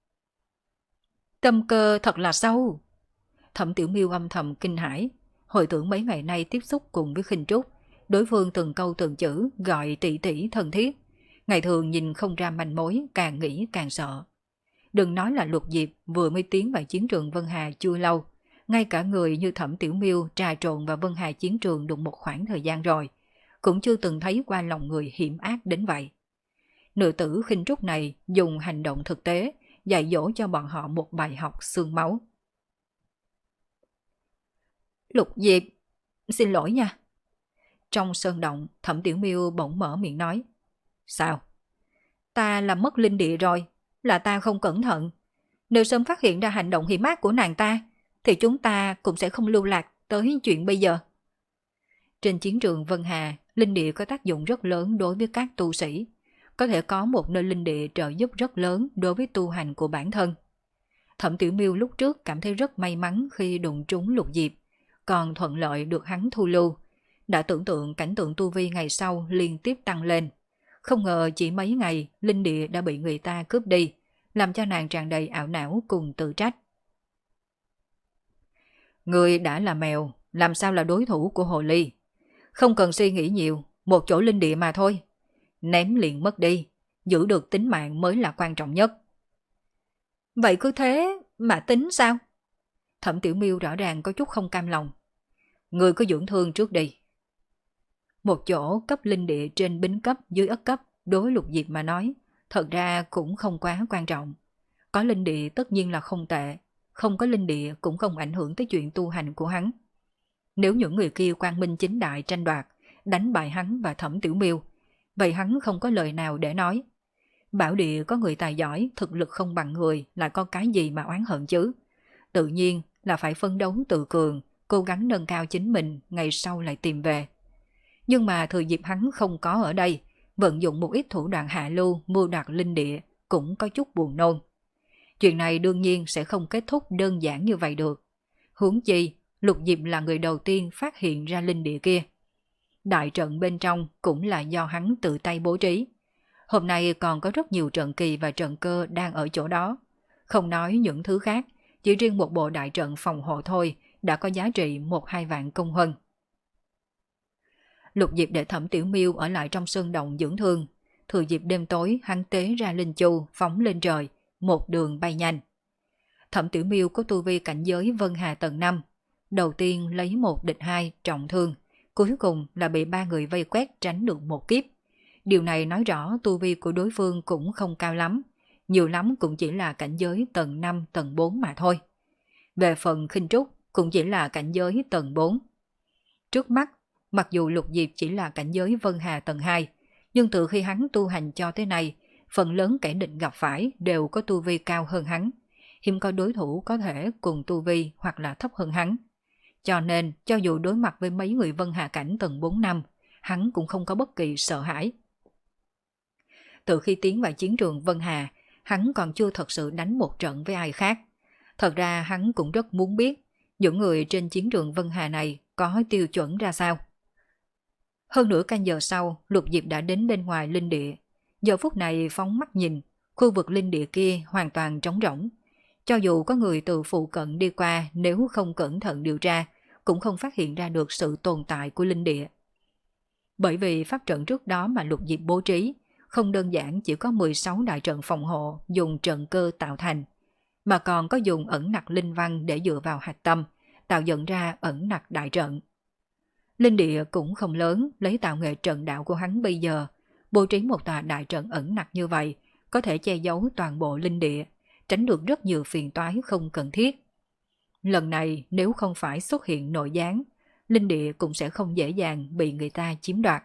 Tâm cơ thật là sâu. Thẩm Tiểu Miêu âm thầm kinh hãi, hồi tưởng mấy ngày nay tiếp xúc cùng với Khinh Trúc, đối phương từng câu từng chữ gọi tỷ tỷ thân thiết. Ngày thường nhìn không ra manh mối, càng nghĩ càng sợ. Đừng nói là Lục Diệp vừa mới tiến vào chiến trường Vân Hà chưa lâu, ngay cả người như Thẩm Tiểu Miêu trà trộn vào Vân Hà chiến trường được một khoảng thời gian rồi, cũng chưa từng thấy qua lòng người hiểm ác đến vậy. Nữ tử Khinh Trúc này dùng hành động thực tế dạy dỗ cho bọn họ một bài học xương máu. Lục Diệp, xin lỗi nha. Trong sơn động, Thẩm Tiểu Miêu bỗng mở miệng nói. Sao? Ta làm mất linh địa rồi, là ta không cẩn thận. Nếu sớm phát hiện ra hành động hiểm ác của nàng ta, thì chúng ta cũng sẽ không lưu lạc tới chuyện bây giờ. Trên chiến trường Vân Hà, linh địa có tác dụng rất lớn đối với các tu sĩ. Có thể có một nơi linh địa trợ giúp rất lớn đối với tu hành của bản thân. Thẩm Tiểu Miêu lúc trước cảm thấy rất may mắn khi đụng trúng Lục Diệp, còn thuận lợi được hắn thu lưu. Đã tưởng tượng cảnh tượng tu vi ngày sau liên tiếp tăng lên. Không ngờ chỉ mấy ngày, linh địa đã bị người ta cướp đi, làm cho nàng tràn đầy ảo não cùng tự trách. Người đã là mèo, làm sao là đối thủ của hồ ly? Không cần suy nghĩ nhiều, một chỗ linh địa mà thôi. Ném liền mất đi, giữ được tính mạng mới là quan trọng nhất. Vậy cứ thế mà tính sao? Thẩm Tiểu Miêu rõ ràng có chút không cam lòng. Người cứ dưỡng thương trước đi. Một chỗ cấp linh địa trên bính cấp dưới ất cấp đối Lục Diệp mà nói, thật ra cũng không quá quan trọng. Có linh địa tất nhiên là không tệ, không có linh địa cũng không ảnh hưởng tới chuyện tu hành của hắn. Nếu những người kia quang minh chính đại tranh đoạt, đánh bại hắn và Thẩm Tiểu Miêu, vậy hắn không có lời nào để nói. Bảo địa có người tài giỏi, thực lực không bằng người, lại có cái gì mà oán hận chứ? Tự nhiên là phải phấn đấu tự cường, cố gắng nâng cao chính mình, ngày sau lại tìm về. Nhưng mà thừa dịp hắn không có ở đây, vận dụng một ít thủ đoạn hạ lưu mưu đoạt linh địa cũng có chút buồn nôn. Chuyện này đương nhiên sẽ không kết thúc đơn giản như vậy được. Huống chi, Lục Diệp là người đầu tiên phát hiện ra linh địa kia. Đại trận bên trong cũng là do hắn tự tay bố trí. Hôm nay còn có rất nhiều trận kỳ và trận cơ đang ở chỗ đó. Không nói những thứ khác, chỉ riêng một bộ đại trận phòng hộ thôi đã có giá trị một hai vạn công huân. Lục Diệp để Thẩm Tiểu Miêu ở lại trong sơn động dưỡng thương. Thừa dịp đêm tối hắn tế ra linh chu phóng lên trời, một đường bay nhanh. Thẩm Tiểu Miêu có tu vi cảnh giới Vân Hà tầng năm. đầu tiên lấy một địch hai trọng thương, cuối cùng là bị ba người vây quét tránh được một kiếp. Điều này nói rõ tu vi của đối phương cũng không cao lắm, nhiều lắm cũng chỉ là cảnh giới tầng năm, tầng bốn mà thôi. Về phần Khinh Trúc cũng chỉ là cảnh giới tầng bốn. Trước mắt, mặc dù Lục Diệp chỉ là cảnh giới Vân Hà tầng hai, nhưng từ khi hắn tu hành cho tới nay, phần lớn kẻ địch gặp phải đều có tu vi cao hơn hắn. Hiếm có đối thủ có thể cùng tu vi hoặc là thấp hơn hắn. Cho nên, cho dù đối mặt với mấy người Vân Hà cảnh tầng bốn năm, hắn cũng không có bất kỳ sợ hãi. Từ khi tiến vào chiến trường Vân Hà, hắn còn chưa thật sự đánh một trận với ai khác. Thật ra hắn cũng rất muốn biết những người trên chiến trường Vân Hà này có tiêu chuẩn ra sao. Hơn nửa canh giờ sau, Lục Diệp đã đến bên ngoài linh địa. Giờ phút này phóng mắt nhìn, khu vực linh địa kia hoàn toàn trống rỗng. Cho dù có người từ phụ cận đi qua, nếu không cẩn thận điều tra, cũng không phát hiện ra được sự tồn tại của linh địa. Bởi vì pháp trận trước đó mà Lục Diệp bố trí, không đơn giản chỉ có mười sáu đại trận phòng hộ dùng trận cơ tạo thành, mà còn có dùng ẩn nặc linh văn để dựa vào hạch tâm, tạo dựng ra ẩn nặc đại trận. Linh địa cũng không lớn, lấy tạo nghệ trận đạo của hắn bây giờ, bố trí một tòa đại trận ẩn nặc như vậy, có thể che giấu toàn bộ linh địa, tránh được rất nhiều phiền toái không cần thiết. Lần này nếu không phải xuất hiện nội gián, linh địa cũng sẽ không dễ dàng bị người ta chiếm đoạt.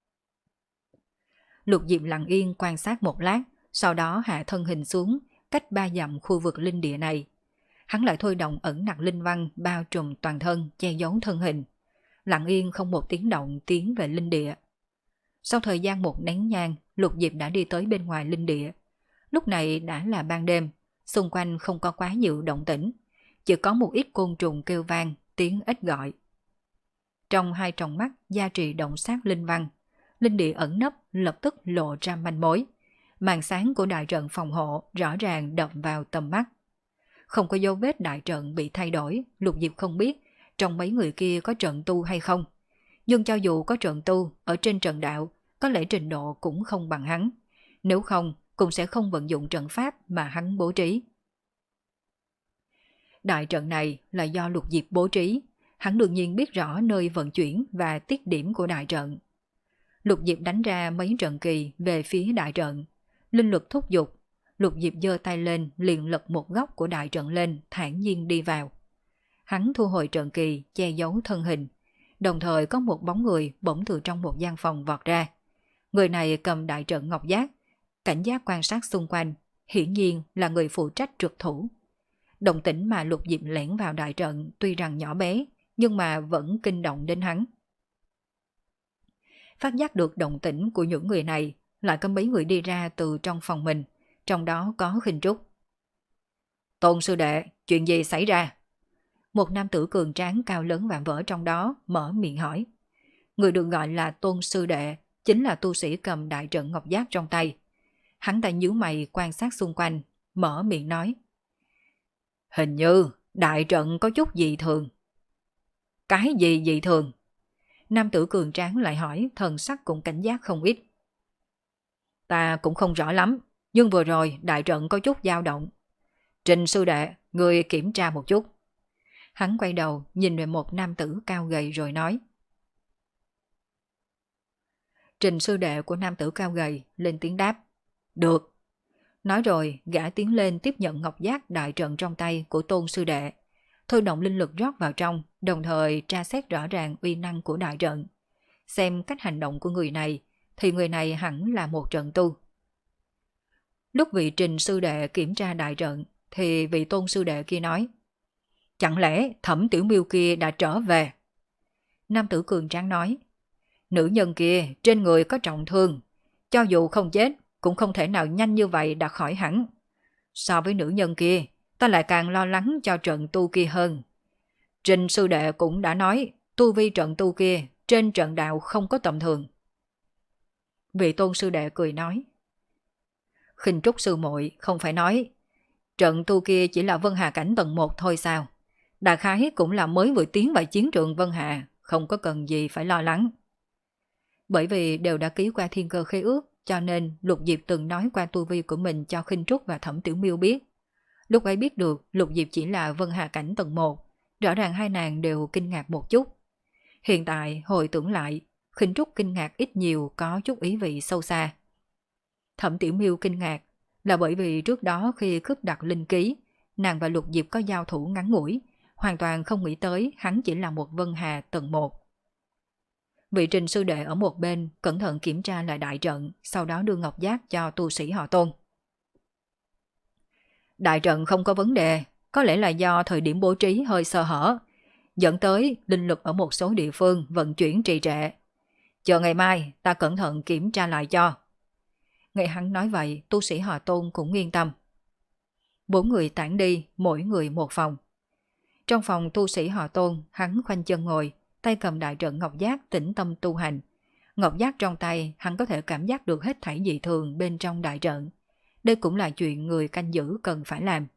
Lục Diệp lặng yên quan sát một lát, sau đó hạ thân hình xuống, cách ba dặm khu vực linh địa này. Hắn lại thôi động ẩn nặc linh văn bao trùm toàn thân, che giấu thân hình. Lặng yên không một tiếng động tiến về linh địa. Sau thời gian một nén nhang, Lục Diệp đã đi tới bên ngoài linh địa. Lúc này đã là ban đêm, xung quanh không có quá nhiều động tĩnh, chỉ có một ít côn trùng kêu vang, tiếng ếch gọi. Trong hai tròng mắt gia trì động sát linh văn, linh địa ẩn nấp lập tức lộ ra manh mối. Màn sáng của đại trận phòng hộ rõ ràng đập vào tầm mắt. Không có dấu vết đại trận bị thay đổi, Lục Diệp không biết trong mấy người kia có trận tu hay không. Nhưng cho dù có trận tu, ở trên trận đạo, có lẽ trình độ cũng không bằng hắn. Nếu không, cũng sẽ không vận dụng trận pháp mà hắn bố trí. Đại trận này là do Lục Diệp bố trí, hắn đương nhiên biết rõ nơi vận chuyển và tiết điểm của đại trận. Lục Diệp đánh ra mấy trận kỳ về phía đại trận, linh lực thúc giục, Lục Diệp giơ tay lên liền lật một góc của đại trận lên, thản nhiên đi vào. Hắn thu hồi trận kỳ, che giấu thân hình, đồng thời có một bóng người bỗng từ trong một gian phòng vọt ra. Người này cầm đại trận ngọc giác, cảnh giác quan sát xung quanh, hiển nhiên là người phụ trách trực thủ. Động tĩnh mà Lục Diệp lẻn vào đại trận tuy rằng nhỏ bé, nhưng mà vẫn kinh động đến hắn. Phát giác được động tĩnh của những người này, lại có mấy người đi ra từ trong phòng mình, trong đó có Khinh Trúc. Tôn sư đệ, chuyện gì xảy ra? Một nam tử cường tráng cao lớn vạm vỡ trong đó mở miệng hỏi. Người được gọi là Tôn sư đệ chính là tu sĩ cầm đại trận ngọc giác trong tay. Hắn ta nhíu mày quan sát xung quanh, mở miệng nói. Hình như đại trận có chút dị thường. Cái gì dị thường? Nam tử cường tráng lại hỏi, thần sắc cũng cảnh giác không ít. Ta cũng không rõ lắm, nhưng vừa rồi đại trận có chút dao động. Trình sư đệ, người kiểm tra một chút. Hắn quay đầu nhìn về một nam tử cao gầy rồi nói. Trình sư đệ của nam tử cao gầy lên tiếng đáp. Được. Nói rồi gã tiến lên tiếp nhận ngọc giác đại trận trong tay của Tôn sư đệ, thôi động linh lực rót vào trong, đồng thời tra xét rõ ràng uy năng của đại trận. Xem cách hành động của người này, thì người này hẳn là một trận tu. Lúc vị Trình sư đệ kiểm tra đại trận, thì vị Tôn sư đệ kia nói. Chẳng lẽ Thẩm Tiểu Miêu kia đã trở về? Nam tử cường tráng nói. Nữ nhân kia trên người có trọng thương, cho dù không chết, cũng không thể nào nhanh như vậy đã khỏi hẳn. So với nữ nhân kia, ta lại càng lo lắng cho trận tu kia hơn. Trình sư đệ cũng đã nói, tu vi trận tu kia trên trận đạo không có tầm thường. Vị Tôn sư đệ cười nói. Khinh Trúc sư muội không phải nói, trận tu kia chỉ là Vân Hà cảnh tầng một thôi sao? Đại khái cũng là mới vừa tiến vào chiến trường Vân Hà, không có cần gì phải lo lắng. Bởi vì đều đã ký qua thiên cơ khế ước, cho nên Lục Diệp từng nói qua tu vi của mình cho Khinh Trúc và Thẩm Tiểu Miêu biết. Lúc ấy biết được Lục Diệp chỉ là Vân Hà cảnh tầng một, Rõ ràng hai nàng đều kinh ngạc một chút. Hiện tại hồi tưởng lại, Khinh Trúc kinh ngạc ít nhiều có chút ý vị sâu xa. Thẩm Tiểu Miêu kinh ngạc là bởi vì trước đó khi cướp đặt linh ký, nàng và Lục Diệp có giao thủ ngắn ngủi, hoàn toàn không nghĩ tới hắn chỉ là một Vân Hà tầng một. Vị Trình sư đệ ở một bên cẩn thận kiểm tra lại đại trận, sau đó đưa ngọc giác cho tu sĩ họ Tôn. Đại trận không có vấn đề, có lẽ là do thời điểm bố trí hơi sơ hở, dẫn tới linh lực ở một số địa phương vận chuyển trì trệ. Chờ ngày mai ta cẩn thận kiểm tra lại cho. Nghe hắn nói vậy, tu sĩ họ Tôn cũng yên tâm. Bốn người tản đi, mỗi người một phòng. Trong phòng tu sĩ họ Tôn, hắn khoanh chân ngồi, tay cầm đại trận ngọc giác tĩnh tâm tu hành. Ngọc giác trong tay, hắn có thể cảm giác được hết thảy dị thường bên trong đại trận. Đây cũng là chuyện người canh giữ cần phải làm.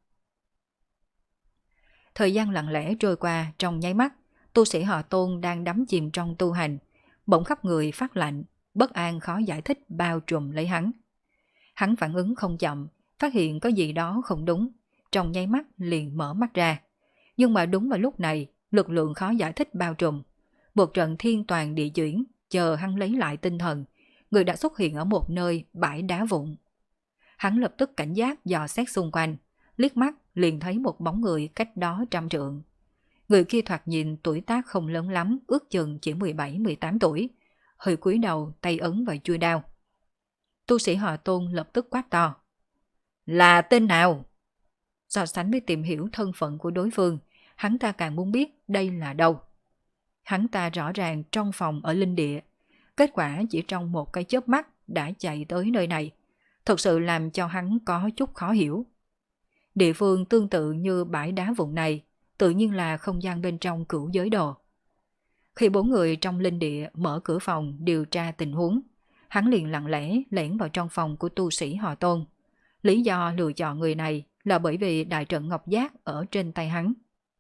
Thời gian lặng lẽ trôi qua trong nháy mắt, tu sĩ họ Tôn đang đắm chìm trong tu hành, bỗng khắp người phát lạnh, bất an khó giải thích bao trùm lấy hắn. Hắn phản ứng không chậm, phát hiện có gì đó không đúng, trong nháy mắt liền mở mắt ra. Nhưng mà đúng vào lúc này, lực lượng khó giải thích bao trùm. Một trận thiên toàn địa chuyển, chờ hắn lấy lại tinh thần, người đã xuất hiện ở một nơi bãi đá vụn. Hắn lập tức cảnh giác dò xét xung quanh, liếc mắt liền thấy một bóng người cách đó trăm trượng. Người kia thoạt nhìn tuổi tác không lớn lắm, ước chừng chỉ mười bảy mười tám tuổi, hơi cúi đầu tay ấn vào chuôi đao. Tu sĩ họ Tôn lập tức quát to. Là tên nào? So sánh với tìm hiểu thân phận của đối phương, hắn ta càng muốn biết đây là đâu. Hắn ta rõ ràng trong phòng ở linh địa, kết quả chỉ trong một cái chớp mắt đã chạy tới nơi này, thật sự làm cho hắn có chút khó hiểu. Địa phương tương tự như bãi đá vụn này, tự nhiên là không gian bên trong cửu giới đồ. Khi bốn người trong linh địa mở cửa phòng điều tra tình huống, hắn liền lặng lẽ lẻn vào trong phòng của tu sĩ họ Tôn. Lý do lựa chọn người này là bởi vì đại trận ngọc giác ở trên tay hắn.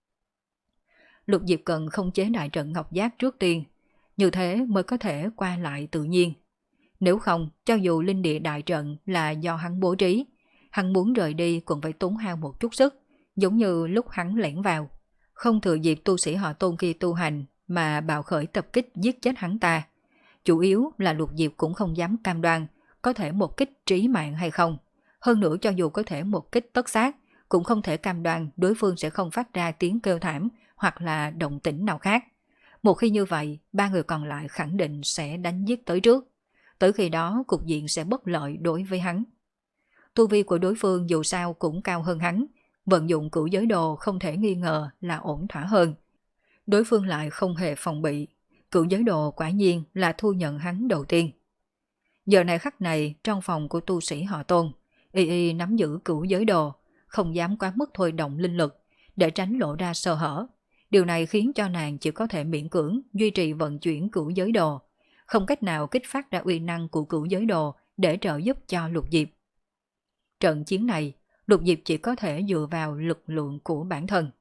Lục Diệp cần khống chế đại trận ngọc giác trước tiên, như thế mới có thể qua lại tự nhiên. Nếu không, cho dù linh địa đại trận là do hắn bố trí, hắn muốn rời đi cũng phải tốn hao một chút sức, giống như lúc hắn lẻn vào. Không thừa dịp tu sĩ họ Tôn kia tu hành mà bạo khởi tập kích giết chết hắn ta. Chủ yếu là Lục Diệp cũng không dám cam đoan có thể một kích trí mạng hay không. Hơn nữa cho dù có thể một kích tất sát, cũng không thể cam đoan đối phương sẽ không phát ra tiếng kêu thảm hoặc là động tĩnh nào khác. Một khi như vậy, ba người còn lại khẳng định sẽ đánh giết tới trước. Tới khi đó cục diện sẽ bất lợi đối với hắn. Tu vi của đối phương dù sao cũng cao hơn hắn, vận dụng cửu giới đồ không thể nghi ngờ là ổn thỏa hơn. Đối phương lại không hề phòng bị, cửu giới đồ quả nhiên là thu nhận hắn đầu tiên. Giờ này khắc này trong phòng của tu sĩ họ Tôn, y y nắm giữ cửu giới đồ, không dám quá mức thôi động linh lực để tránh lộ ra sơ hở. Điều này khiến cho nàng chỉ có thể miễn cưỡng duy trì vận chuyển cửu giới đồ, không cách nào kích phát ra uy năng của cửu giới đồ để trợ giúp cho Lục Diệp. Trận chiến này, Lục Diệp chỉ có thể dựa vào lực lượng của bản thân.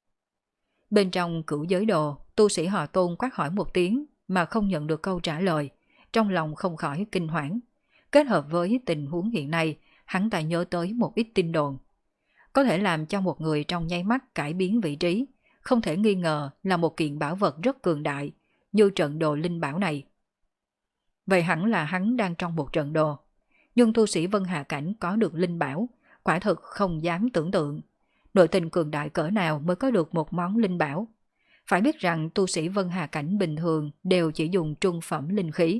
Bên trong cửu giới đồ, tu sĩ họ Tôn quát hỏi một tiếng mà không nhận được câu trả lời, trong lòng không khỏi kinh hoảng. Kết hợp với tình huống hiện nay, hắn ta nhớ tới một ít tin đồn. Có thể làm cho một người trong nháy mắt cải biến vị trí, không thể nghi ngờ là một kiện bảo vật rất cường đại, như trận đồ linh bảo này. Vậy hẳn là hắn đang trong một trận đồ. Nhưng tu sĩ Vân Hà Cảnh có được linh bảo, quả thực không dám tưởng tượng. Nội tình cường đại cỡ nào mới có được một món linh bảo. Phải biết rằng tu sĩ Vân Hà Cảnh bình thường đều chỉ dùng trung phẩm linh khí.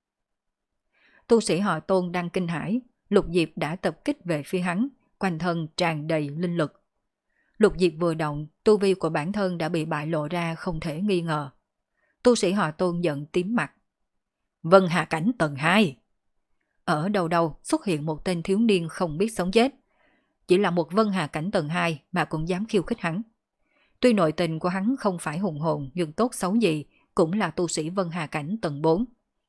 Tu sĩ họ Tôn đang kinh hãi, Lục Diệp đã tập kích về phía hắn, quanh thân tràn đầy linh lực. Lục Diệp vừa động, tu vi của bản thân đã bị bại lộ ra không thể nghi ngờ. Tu sĩ họ Tôn giận tím mặt. Vân Hà Cảnh tầng hai. Ở đâu đâu xuất hiện một tên thiếu niên không biết sống chết. Chỉ là một Vân Hà Cảnh tầng hai mà cũng dám khiêu khích hắn. Tuy nội tình của hắn không phải hùng hồn nhưng tốt xấu gì cũng là tu sĩ Vân Hà Cảnh tầng bốn.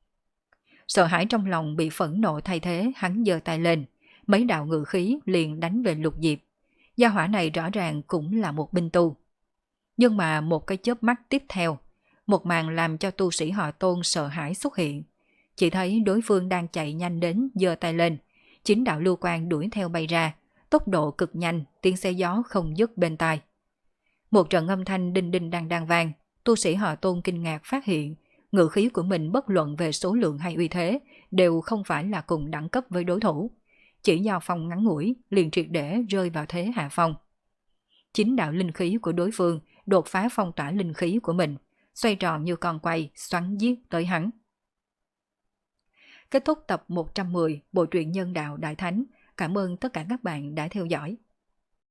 Sợ hãi trong lòng bị phẫn nộ thay thế, hắn giơ tay lên, mấy đạo ngự khí liền đánh về Lục Diệp. Gia hỏa này rõ ràng cũng là một binh tu. Nhưng mà một cái chớp mắt tiếp theo, một màn làm cho tu sĩ họ Tôn sợ hãi xuất hiện. Chỉ thấy đối phương đang chạy nhanh đến giơ tay lên, chính đạo lưu quang đuổi theo bay ra, tốc độ cực nhanh, tiếng xe gió không dứt bên tai. Một trận âm thanh đinh đinh đang đang vang, tu sĩ họ Tôn kinh ngạc phát hiện, ngự khí của mình bất luận về số lượng hay uy thế, đều không phải là cùng đẳng cấp với đối thủ. Chỉ giao phong ngắn ngủi, liền triệt để rơi vào thế hạ phong. Chính đạo linh khí của đối phương đột phá phong tỏa linh khí của mình, xoay tròn như con quay, xoắn giết tới hắn. Kết thúc tập một trăm mười Bộ truyện Nhân đạo Đại Thánh. Cảm ơn tất cả các bạn đã theo dõi.